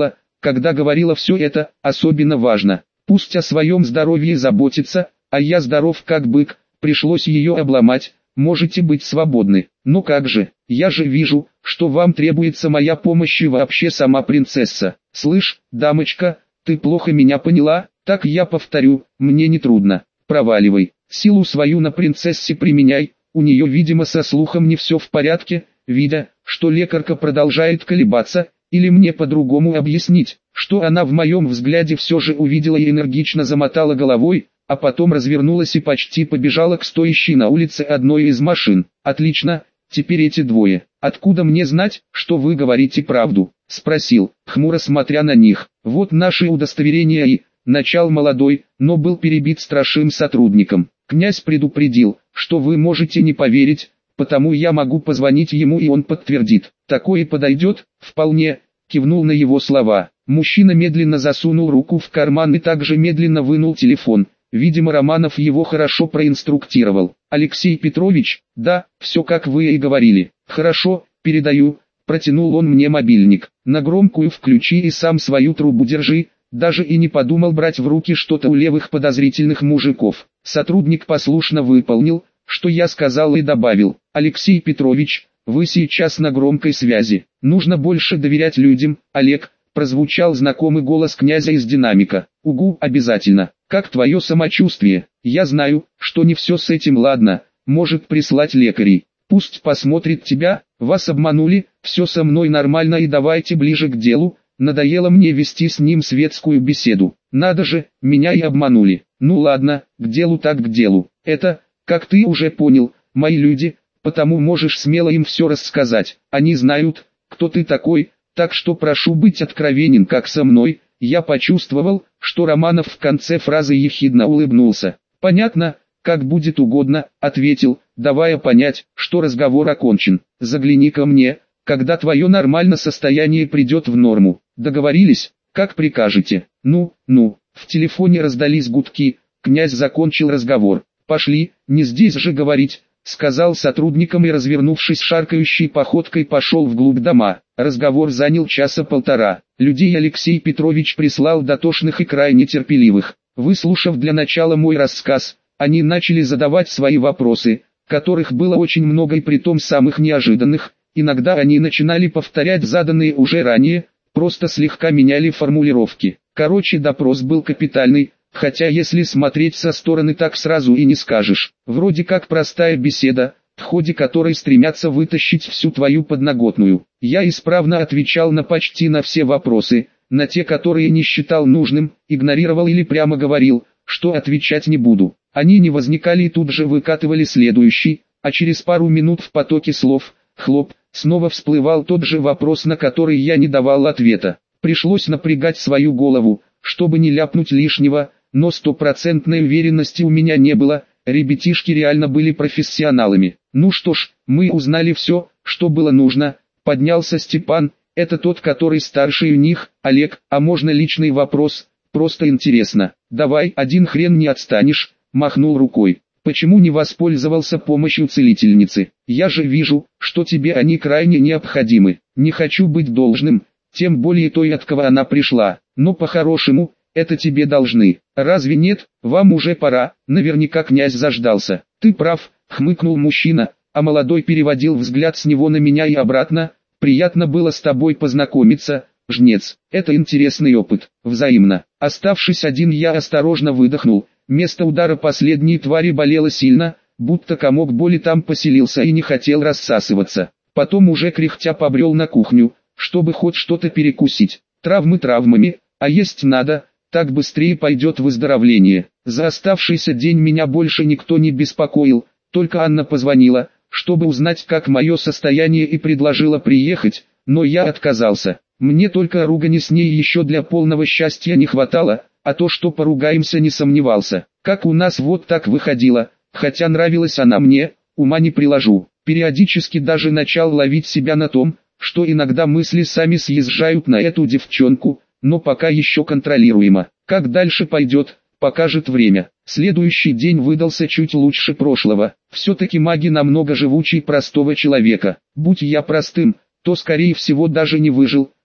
когда говорила все это, особенно важно. Пусть о своем здоровье заботится, а я здоров как бык, пришлось ее обломать, можете быть свободны. Но как же, я же вижу, что вам требуется моя помощь и вообще сама принцесса. Слышь, дамочка, ты плохо меня поняла, так я повторю, мне не трудно. Проваливай, силу свою на принцессе применяй, у нее видимо со слухом не все в порядке, видя, что лекарка продолжает колебаться, или мне по-другому объяснить, что она в моем взгляде все же увидела и энергично замотала головой, а потом развернулась и почти побежала к стоящей на улице одной из машин. Отлично, теперь эти двое. Откуда мне знать, что вы говорите правду? Спросил, хмуро смотря на них. Вот наши удостоверения и... Начал молодой, но был перебит старшим сотрудником. Князь предупредил, что вы можете не поверить, потому я могу позвонить ему и он подтвердит. Такое подойдет? Вполне, кивнул на его слова. Мужчина медленно засунул руку в карман и также медленно вынул телефон. Видимо, Романов его хорошо проинструктировал. Алексей Петрович, да, все как вы и говорили. Хорошо, передаю. Протянул он мне мобильник. На громкую включи и сам свою трубу держи. Даже и не подумал брать в руки что-то у левых подозрительных мужиков. Сотрудник послушно выполнил, что я сказал и добавил. Алексей Петрович, вы сейчас на громкой связи. Нужно больше доверять людям. Олег, прозвучал знакомый голос князя из динамика. Угу, обязательно. Как твое самочувствие? Я знаю, что не все с этим ладно. Может прислать лекарей. Пусть посмотрит тебя. Вас обманули. Все со мной нормально и давайте ближе к делу. Надоело мне вести с ним светскую беседу. Надо же, меня и обманули. Ну ладно, к делу так к делу. Это, как ты уже понял, мои люди, потому можешь смело им все рассказать. Они знают, кто ты такой, так что прошу быть откровенен как со мной. Я почувствовал, что Романов в конце фразы ехидно улыбнулся. Понятно, как будет угодно, ответил, давая понять, что разговор окончен. Загляни ко мне, когда твое нормальное состояние придет в норму. Договорились? Как прикажете. Ну, ну, в телефоне раздались гудки, князь закончил разговор. Пошли, не здесь же говорить, сказал сотрудникам и, развернувшись шаркающей походкой, пошел вглубь дома. Разговор занял часа полтора. Людей Алексей Петрович прислал дотошных и крайне терпеливых. Выслушав для начала мой рассказ, они начали задавать свои вопросы, которых было очень много и притом самых неожиданных. Иногда они начинали повторять заданные уже ранее, просто слегка меняли формулировки. Короче, допрос был капитальный, хотя если смотреть со стороны, так сразу и не скажешь. Вроде как простая беседа, в ходе которой стремятся вытащить всю твою подноготную. Я исправно отвечал на почти на все вопросы, на те, которые не считал нужным, игнорировал или прямо говорил, что отвечать не буду. Они не возникали и тут же выкатывали следующий, а через пару минут в потоке слов, хлоп, снова всплывал тот же вопрос, на который я не давал ответа. Пришлось напрягать свою голову, чтобы не ляпнуть лишнего, но стопроцентной уверенности у меня не было, ребятишки реально были профессионалами. Ну что ж, мы узнали все, что было нужно. Поднялся Степан, это тот, который старший у них. Олег, а можно личный вопрос? Просто интересно. Давай, один хрен не отстанешь, махнул рукой. Почему не воспользовался помощью целительницы? Я же вижу, что тебе они крайне необходимы. Не хочу быть должным, тем более той, от кого она пришла. Но по-хорошему, это тебе должны. Разве нет? Вам уже пора. Наверняка князь заждался. Ты прав, хмыкнул мужчина, а молодой переводил взгляд с него на меня и обратно. Приятно было с тобой познакомиться, жнец. Это интересный опыт. Взаимно. Оставшись один, я осторожно выдохнул. Место удара последней твари болело сильно, будто комок боли там поселился и не хотел рассасываться. Потом уже кряхтя побрел на кухню, чтобы хоть что-то перекусить. Травмы травмами, а есть надо, так быстрее пойдет выздоровление. За оставшийся день меня больше никто не беспокоил, только Анна позвонила, чтобы узнать, как мое состояние, и предложила приехать, но я отказался. Мне только ругани с ней еще для полного счастья не хватало. А то, что поругаемся, не сомневался. Как у нас вот так выходило, хотя нравилась она мне, ума не приложу. Периодически даже начал ловить себя на том, что иногда мысли сами съезжают на эту девчонку, но пока еще контролируемо. Как дальше пойдет, покажет время. Следующий день выдался чуть лучше прошлого. Все-таки маги намного живучей простого человека. Будь я простым, то скорее всего даже не выжил,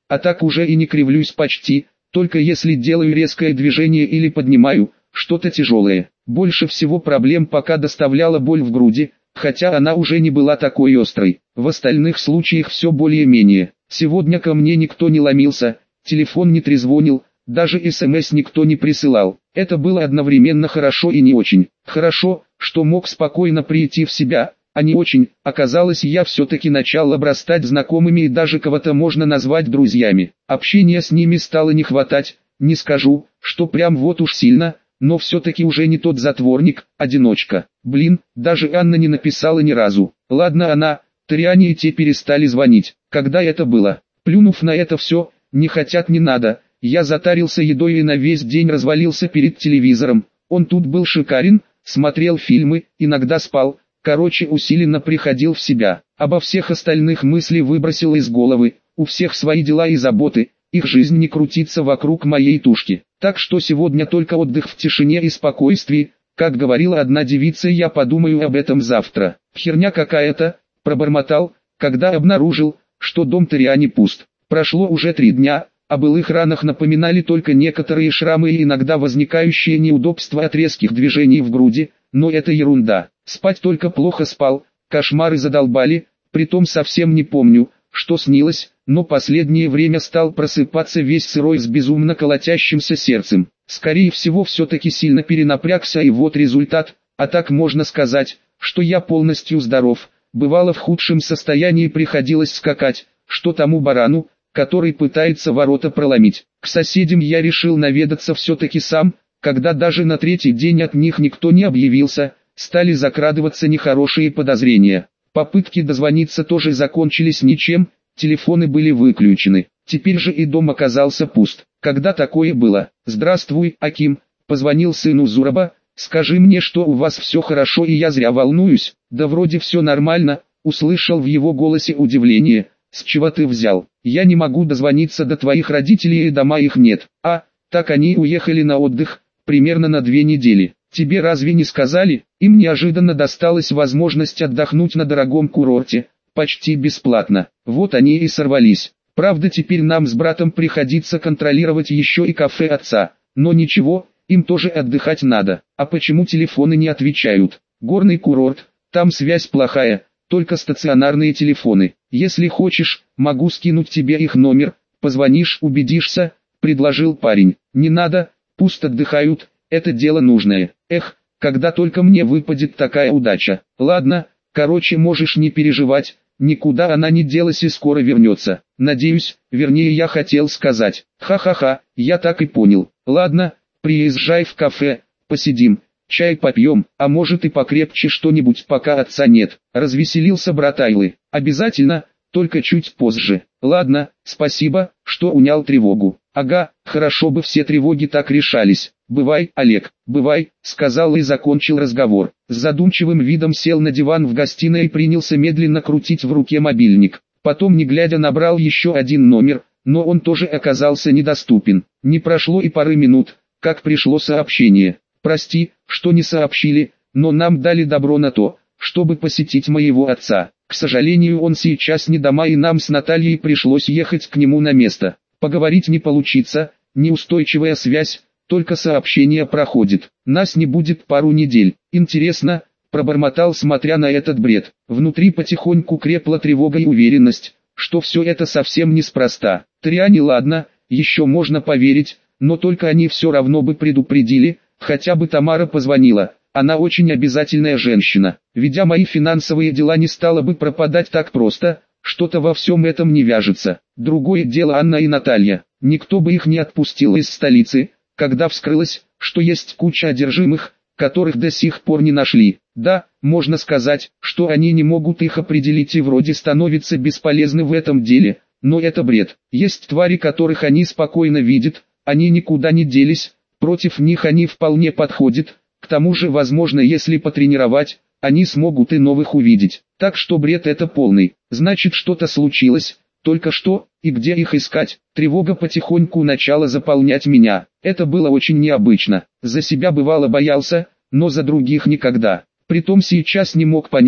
а так уже и не кривлюсь почти, только если делаю резкое движение или поднимаю что-то тяжелое. Больше всего проблем пока доставляла боль в груди, хотя она уже не была такой острой. В остальных случаях все более-менее. Сегодня ко мне никто не ломился, телефон не трезвонил, даже СМС никто не присылал. Это было одновременно хорошо и не очень. Хорошо, что мог спокойно прийти в себя, а не очень. Оказалось, я все-таки начал обрастать знакомыми и даже кого-то можно назвать друзьями. Общения с ними стало не хватать, не скажу, что прям вот уж сильно, но все-таки уже не тот затворник, одиночка. Блин, даже Анна не написала ни разу. Ладно она, Ториане и те перестали звонить. Когда это было? Плюнув на это все, не хотят не надо. Я затарился едой и на весь день развалился перед телевизором. Он тут был шикарен, смотрел фильмы, иногда спал. Короче, усиленно приходил в себя. Обо всех остальных мысли выбросил из головы. У всех свои дела и заботы. Их жизнь не крутится вокруг моей тушки. Так что сегодня только отдых в тишине и спокойствии. Как говорила одна девица, я подумаю об этом завтра. Херня какая-то, пробормотал, когда обнаружил, что дом Ториане пуст. Прошло уже три дня, о былых ранах напоминали только некоторые шрамы и иногда возникающие неудобства от резких движений в груди, но это ерунда. Спать только плохо спал, кошмары задолбали, притом совсем не помню, что снилось, но последнее время стал просыпаться весь сырой с безумно колотящимся сердцем. Скорее всего, все-таки сильно перенапрягся, и вот результат, а так можно сказать, что я полностью здоров. Бывало, в худшем состоянии приходилось скакать, что тому барану, который пытается ворота проломить. К соседям я решил наведаться все-таки сам, когда даже на третий день от них никто не объявился, стали закрадываться нехорошие подозрения. Попытки дозвониться тоже закончились ничем, телефоны были выключены. Теперь же и дом оказался пуст. Когда такое было? «Здравствуй, Аким», позвонил сыну Зураба, «скажи мне, что у вас все хорошо и я зря волнуюсь». «Да вроде все нормально», услышал в его голосе удивление. «С чего ты взял? Я не могу дозвониться до твоих родителей и дома их нет». «А, так они уехали на отдых, примерно на две недели. Тебе разве не сказали?» Им неожиданно досталась возможность отдохнуть на дорогом курорте, почти бесплатно. Вот они и сорвались. Правда, теперь нам с братом приходится контролировать еще и кафе отца. Но ничего, им тоже отдыхать надо. А почему телефоны не отвечают? Горный курорт, там связь плохая, только стационарные телефоны. Если хочешь, могу скинуть тебе их номер, позвонишь, убедишься, предложил парень. Не надо, пусть отдыхают, это дело нужное. Эх, когда только мне выпадет такая удача. Ладно, короче, можешь не переживать, никуда она не делась и скоро вернется. Надеюсь, вернее я хотел сказать. Ха-ха-ха, я так и понял. Ладно, приезжай в кафе, посидим, чай попьем, а может и покрепче что-нибудь, пока отца нет. Развеселился брат Айлы. Обязательно, только чуть позже. Ладно, спасибо, что унял тревогу. Ага, хорошо бы все тревоги так решались. «Бывай, Олег, бывай», — сказал и закончил разговор. С задумчивым видом сел на диван в гостиной и принялся медленно крутить в руке мобильник. Потом, не глядя, набрал еще один номер, но он тоже оказался недоступен. Не прошло и пары минут, как пришло сообщение. «Прости, что не сообщили, но нам дали добро на то, чтобы посетить моего отца. К сожалению, он сейчас не дома и нам с Натальей пришлось ехать к нему на место. Поговорить не получится, неустойчивая связь. Только сообщение проходит. Нас не будет пару недель. Интересно», — пробормотал, смотря на этот бред. Внутри потихоньку крепла тревога и уверенность, что все это совсем неспроста. Ториане ладно, еще можно поверить, но только они все равно бы предупредили, хотя бы Тамара позвонила. Она очень обязательная женщина. Ведя мои финансовые дела, не стала бы пропадать так просто, что-то во всем этом не вяжется. Другое дело Анна и Наталья. Никто бы их не отпустил из столицы, когда вскрылось, что есть куча одержимых, которых до сих пор не нашли. Да, можно сказать, что они не могут их определить и вроде становятся бесполезны в этом деле, но это бред. Есть твари, которых они спокойно видят, они никуда не делись, против них они вполне подходят, к тому же, возможно, если потренировать, они смогут и новых увидеть. Так что бред это полный. Значит, что-то случилось. Только что, и где их искать? Тревога потихоньку начала заполнять меня. Это было очень необычно. За себя бывало боялся, но за других никогда. Притом сейчас не мог понять,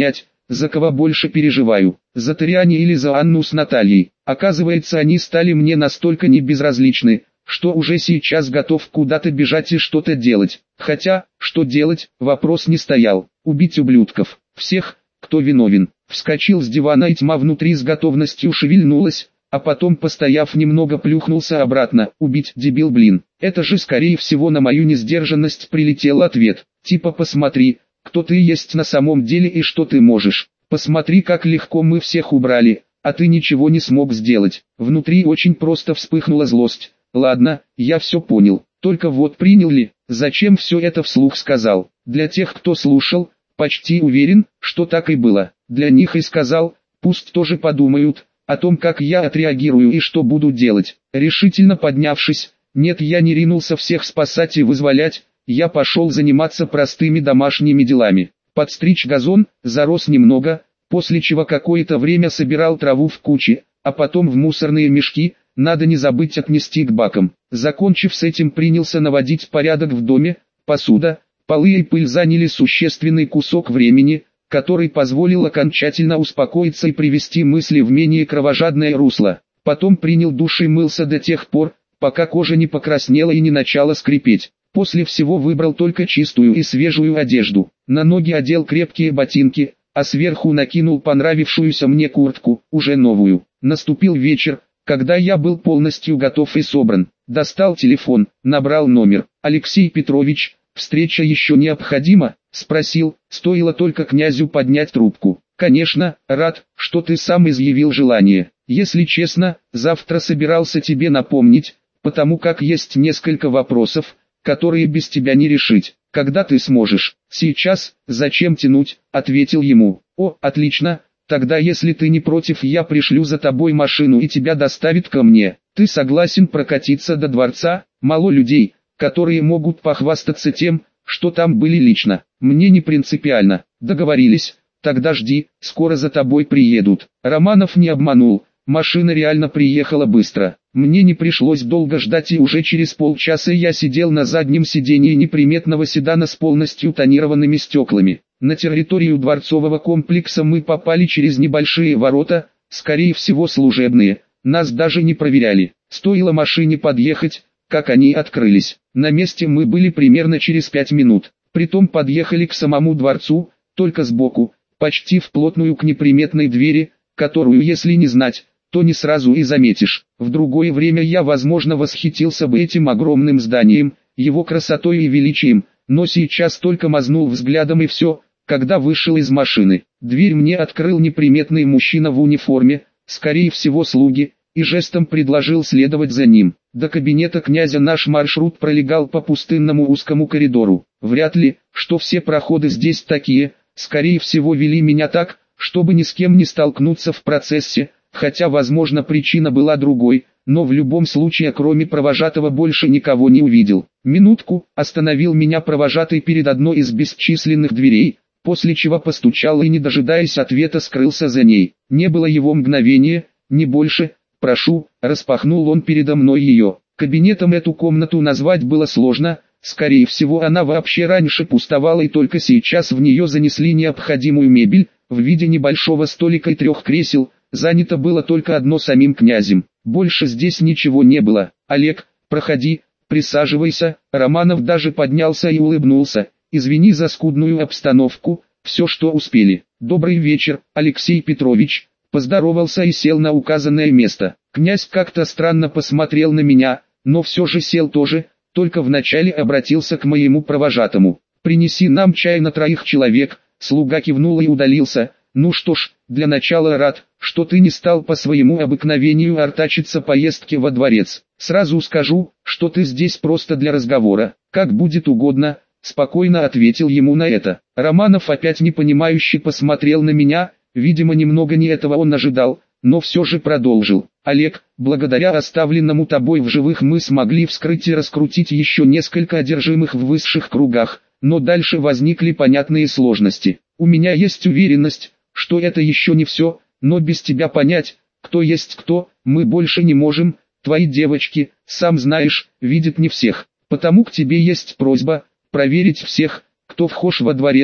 за кого больше переживаю, за Тариани или за Анну с Натальей. Оказывается, они стали мне настолько небезразличны, что уже сейчас готов куда-то бежать и что-то делать. Хотя, что делать, вопрос не стоял. Убить ублюдков. Всех, кто виновен. Вскочил с дивана, и тьма внутри с готовностью шевельнулась, а потом, постояв немного, плюхнулся обратно. Убить, дебил, блин. Это же скорее всего на мою несдержанность прилетел ответ. Типа посмотри, кто ты есть на самом деле и что ты можешь. Посмотри, как легко мы всех убрали, а ты ничего не смог сделать. Внутри очень просто вспыхнула злость. Ладно, я все понял. Только вот принял ли, зачем все это вслух сказал? Для тех, кто слушал, почти уверен, что так и было. Для них и сказал, пусть тоже подумают о том, как я отреагирую и что буду делать. Решительно поднявшись, нет, я не ринулся всех спасать и вызволять, я пошел заниматься простыми домашними делами. Подстричь газон, зарос немного, после чего какое-то время собирал траву в куче, а потом в мусорные мешки, надо не забыть отнести к бакам. Закончив с этим, принялся наводить порядок в доме, посуда, полы и пыль заняли существенный кусок времени, который позволил окончательно успокоиться и привести мысли в менее кровожадное русло. Потом принял душ и мылся до тех пор, пока кожа не покраснела и не начала скрипеть. После всего выбрал только чистую и свежую одежду. На ноги одел крепкие ботинки, а сверху накинул понравившуюся мне куртку, уже новую. Наступил вечер, когда я был полностью готов и собран. Достал телефон, набрал номер. «Алексей Петрович, встреча еще необходима?» — спросил, стоило только князю поднять трубку. «Конечно, рад, что ты сам изъявил желание. Если честно, завтра собирался тебе напомнить, потому как есть несколько вопросов, которые без тебя не решить. Когда ты сможешь?» «Сейчас, зачем тянуть?» — ответил ему. «О, отлично, тогда если ты не против, я пришлю за тобой машину и тебя доставят ко мне. Ты согласен прокатиться до дворца?» Мало людей, которые могут похвастаться тем, что там были лично. «Мне не принципиально». «Договорились, тогда жди, скоро за тобой приедут». Романов не обманул, машина реально приехала быстро. Мне не пришлось долго ждать, и уже через полчаса я сидел на заднем сидении неприметного седана с полностью тонированными стеклами. На территорию дворцового комплекса мы попали через небольшие ворота, скорее всего служебные. Нас даже не проверяли. Стоило машине подъехать, как они открылись. На месте мы были примерно через пять минут. Притом подъехали к самому дворцу, только сбоку, почти вплотную к неприметной двери, которую, если не знать, то не сразу и заметишь. В другое время я, возможно, восхитился бы этим огромным зданием, его красотой и величием, но сейчас только мазнул взглядом и все, когда вышел из машины. Дверь мне открыл неприметный мужчина в униформе, скорее всего слуги, и жестом предложил следовать за ним. До кабинета князя наш маршрут пролегал по пустынному узкому коридору. Вряд ли, что все проходы здесь такие, скорее всего вели меня так, чтобы ни с кем не столкнуться в процессе, хотя возможно причина была другой, но в любом случае кроме провожатого больше никого не увидел. «Минутку», — остановил меня провожатый перед одной из бесчисленных дверей, после чего постучал и, не дожидаясь ответа, скрылся за ней. Не было его мгновения, не больше. «Прошу», — распахнул он передо мной ее. Кабинетом эту комнату назвать было сложно, скорее всего она вообще раньше пустовала и только сейчас в нее занесли необходимую мебель, в виде небольшого столика и трех кресел. Занято было только одно самим князем. Больше здесь ничего не было. «Олег, проходи, присаживайся». Романов даже поднялся и улыбнулся. «Извини за скудную обстановку, все что успели». «Добрый вечер, Алексей Петрович». Поздоровался и сел на указанное место. Князь как-то странно посмотрел на меня, но все же сел тоже, только вначале обратился к моему провожатому. «Принеси нам чай на троих человек». Слуга кивнул и удалился. «Ну что ж, для начала рад, что ты не стал по своему обыкновению артачиться поездки во дворец. Сразу скажу, что ты здесь просто для разговора. Как будет угодно», — спокойно ответил ему на это. Романов опять непонимающе посмотрел на меня, видимо немного не этого он ожидал, но все же продолжил. «Олег, благодаря оставленному тобой в живых мы смогли вскрыть и раскрутить еще несколько одержимых в высших кругах, но дальше возникли понятные сложности. У меня есть уверенность, что это еще не все, но без тебя понять, кто есть кто, мы больше не можем. Твои девочки, сам знаешь, видят не всех, потому к тебе есть просьба проверить всех, кто вхож во дворец».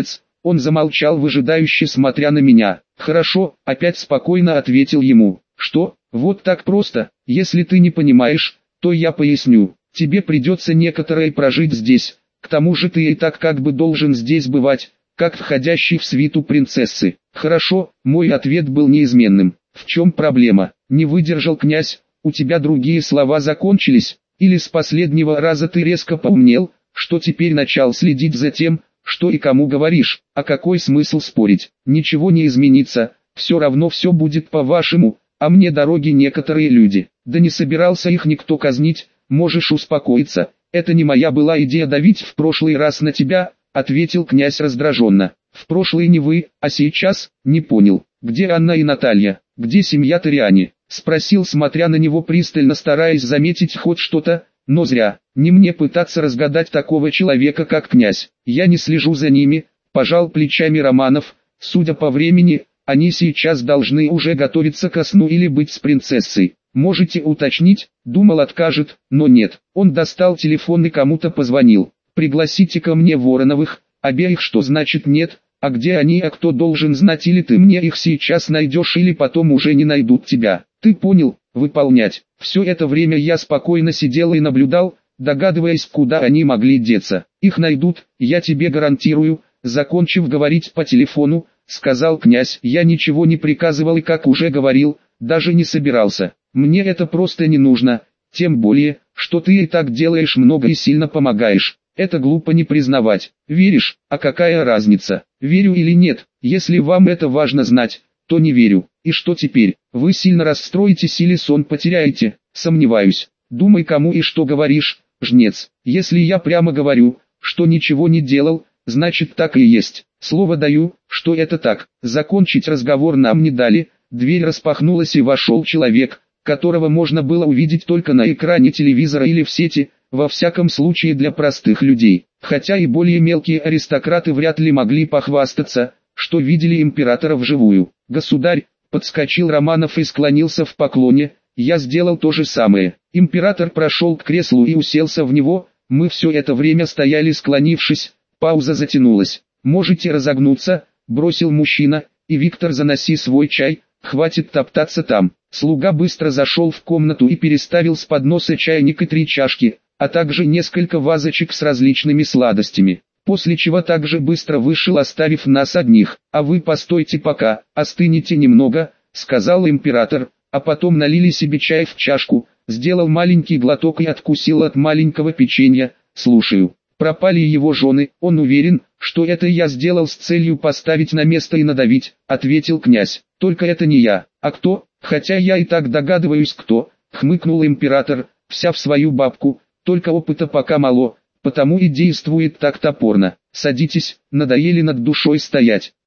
Он замолчал выжидающе, смотря на меня. «Хорошо», — опять спокойно ответил ему. «Что? Вот так просто? Если ты не понимаешь, то я поясню. Тебе придется некоторое прожить здесь. К тому же ты и так как бы должен здесь бывать, как входящий в свиту принцессы». «Хорошо», — мой ответ был неизменным. «В чем проблема?» — не выдержал князь. «У тебя другие слова закончились? Или с последнего раза ты резко поумнел, что теперь начал следить за тем, что и кому говоришь? А какой смысл спорить? Ничего не изменится, все равно все будет по-вашему, а мне дороги некоторые люди. Да не собирался их никто казнить, можешь успокоиться. Это не моя была идея давить в прошлый раз на тебя», — ответил князь раздраженно. «В прошлый не вы, а сейчас?» «Не понял. Где Анна и Наталья? Где семья Ториани?» — спросил, смотря на него пристально, стараясь заметить хоть что-то, но зря. Не мне пытаться разгадать такого человека, как князь. «Я не слежу за ними», — пожал плечами Романов. «Судя по времени, они сейчас должны уже готовиться ко сну или быть с принцессой. Можете уточнить?» Думал, откажет, но нет. Он достал телефон и кому-то позвонил. «Пригласите ко мне Вороновых». «Обеих?» «Что значит нет? А где они, а кто должен знать? Или ты мне их сейчас найдешь, или потом уже не найдут тебя. Ты понял? Выполнять». Все это время я спокойно сидел и наблюдал, догадываясь, куда они могли деться. «Их найдут, я тебе гарантирую», — закончив говорить по телефону, сказал князь. «Я ничего не приказывал и, как уже говорил, даже не собирался. Мне это просто не нужно, тем более, что ты и так делаешь много и сильно помогаешь. Это глупо не признавать. Веришь? А какая разница, верю или нет? Если вам это важно знать, то не верю. И что теперь? Вы сильно расстроитесь или сон потеряете?» «Сомневаюсь. Думай, кому и что говоришь, жнец. Если я прямо говорю, что ничего не делал, значит так и есть. Слово даю, что это так». Закончить разговор нам не дали. Дверь распахнулась и вошел человек, которого можно было увидеть только на экране телевизора или в сети, во всяком случае для простых людей. Хотя и более мелкие аристократы вряд ли могли похвастаться, что видели императора вживую. «Государь», — подскочил Романов и склонился в поклоне. Я сделал то же самое. Император прошел к креслу и уселся в него. Мы все это время стояли, склонившись. Пауза затянулась. «Можете разогнуться», — бросил мужчина. «И, Виктор, заноси свой чай, хватит топтаться там». Слуга быстро зашел в комнату и переставил с подноса чайник и три чашки, а также несколько вазочек с различными сладостями. После чего также быстро вышел, оставив нас одних. «А вы постойте пока, остынете немного», — сказал император, а потом налили себе чай в чашку, сделал маленький глоток и откусил от маленького печенья. «Слушаю». «Пропали его жены, он уверен, что это я сделал с целью поставить на место и надавить», — ответил князь. «Только это не я. А кто? Хотя я и так догадываюсь, кто», — хмыкнул император, вся в свою бабку, «только опыта пока мало, потому и действует так топорно. Садитесь, надоели над душой стоять».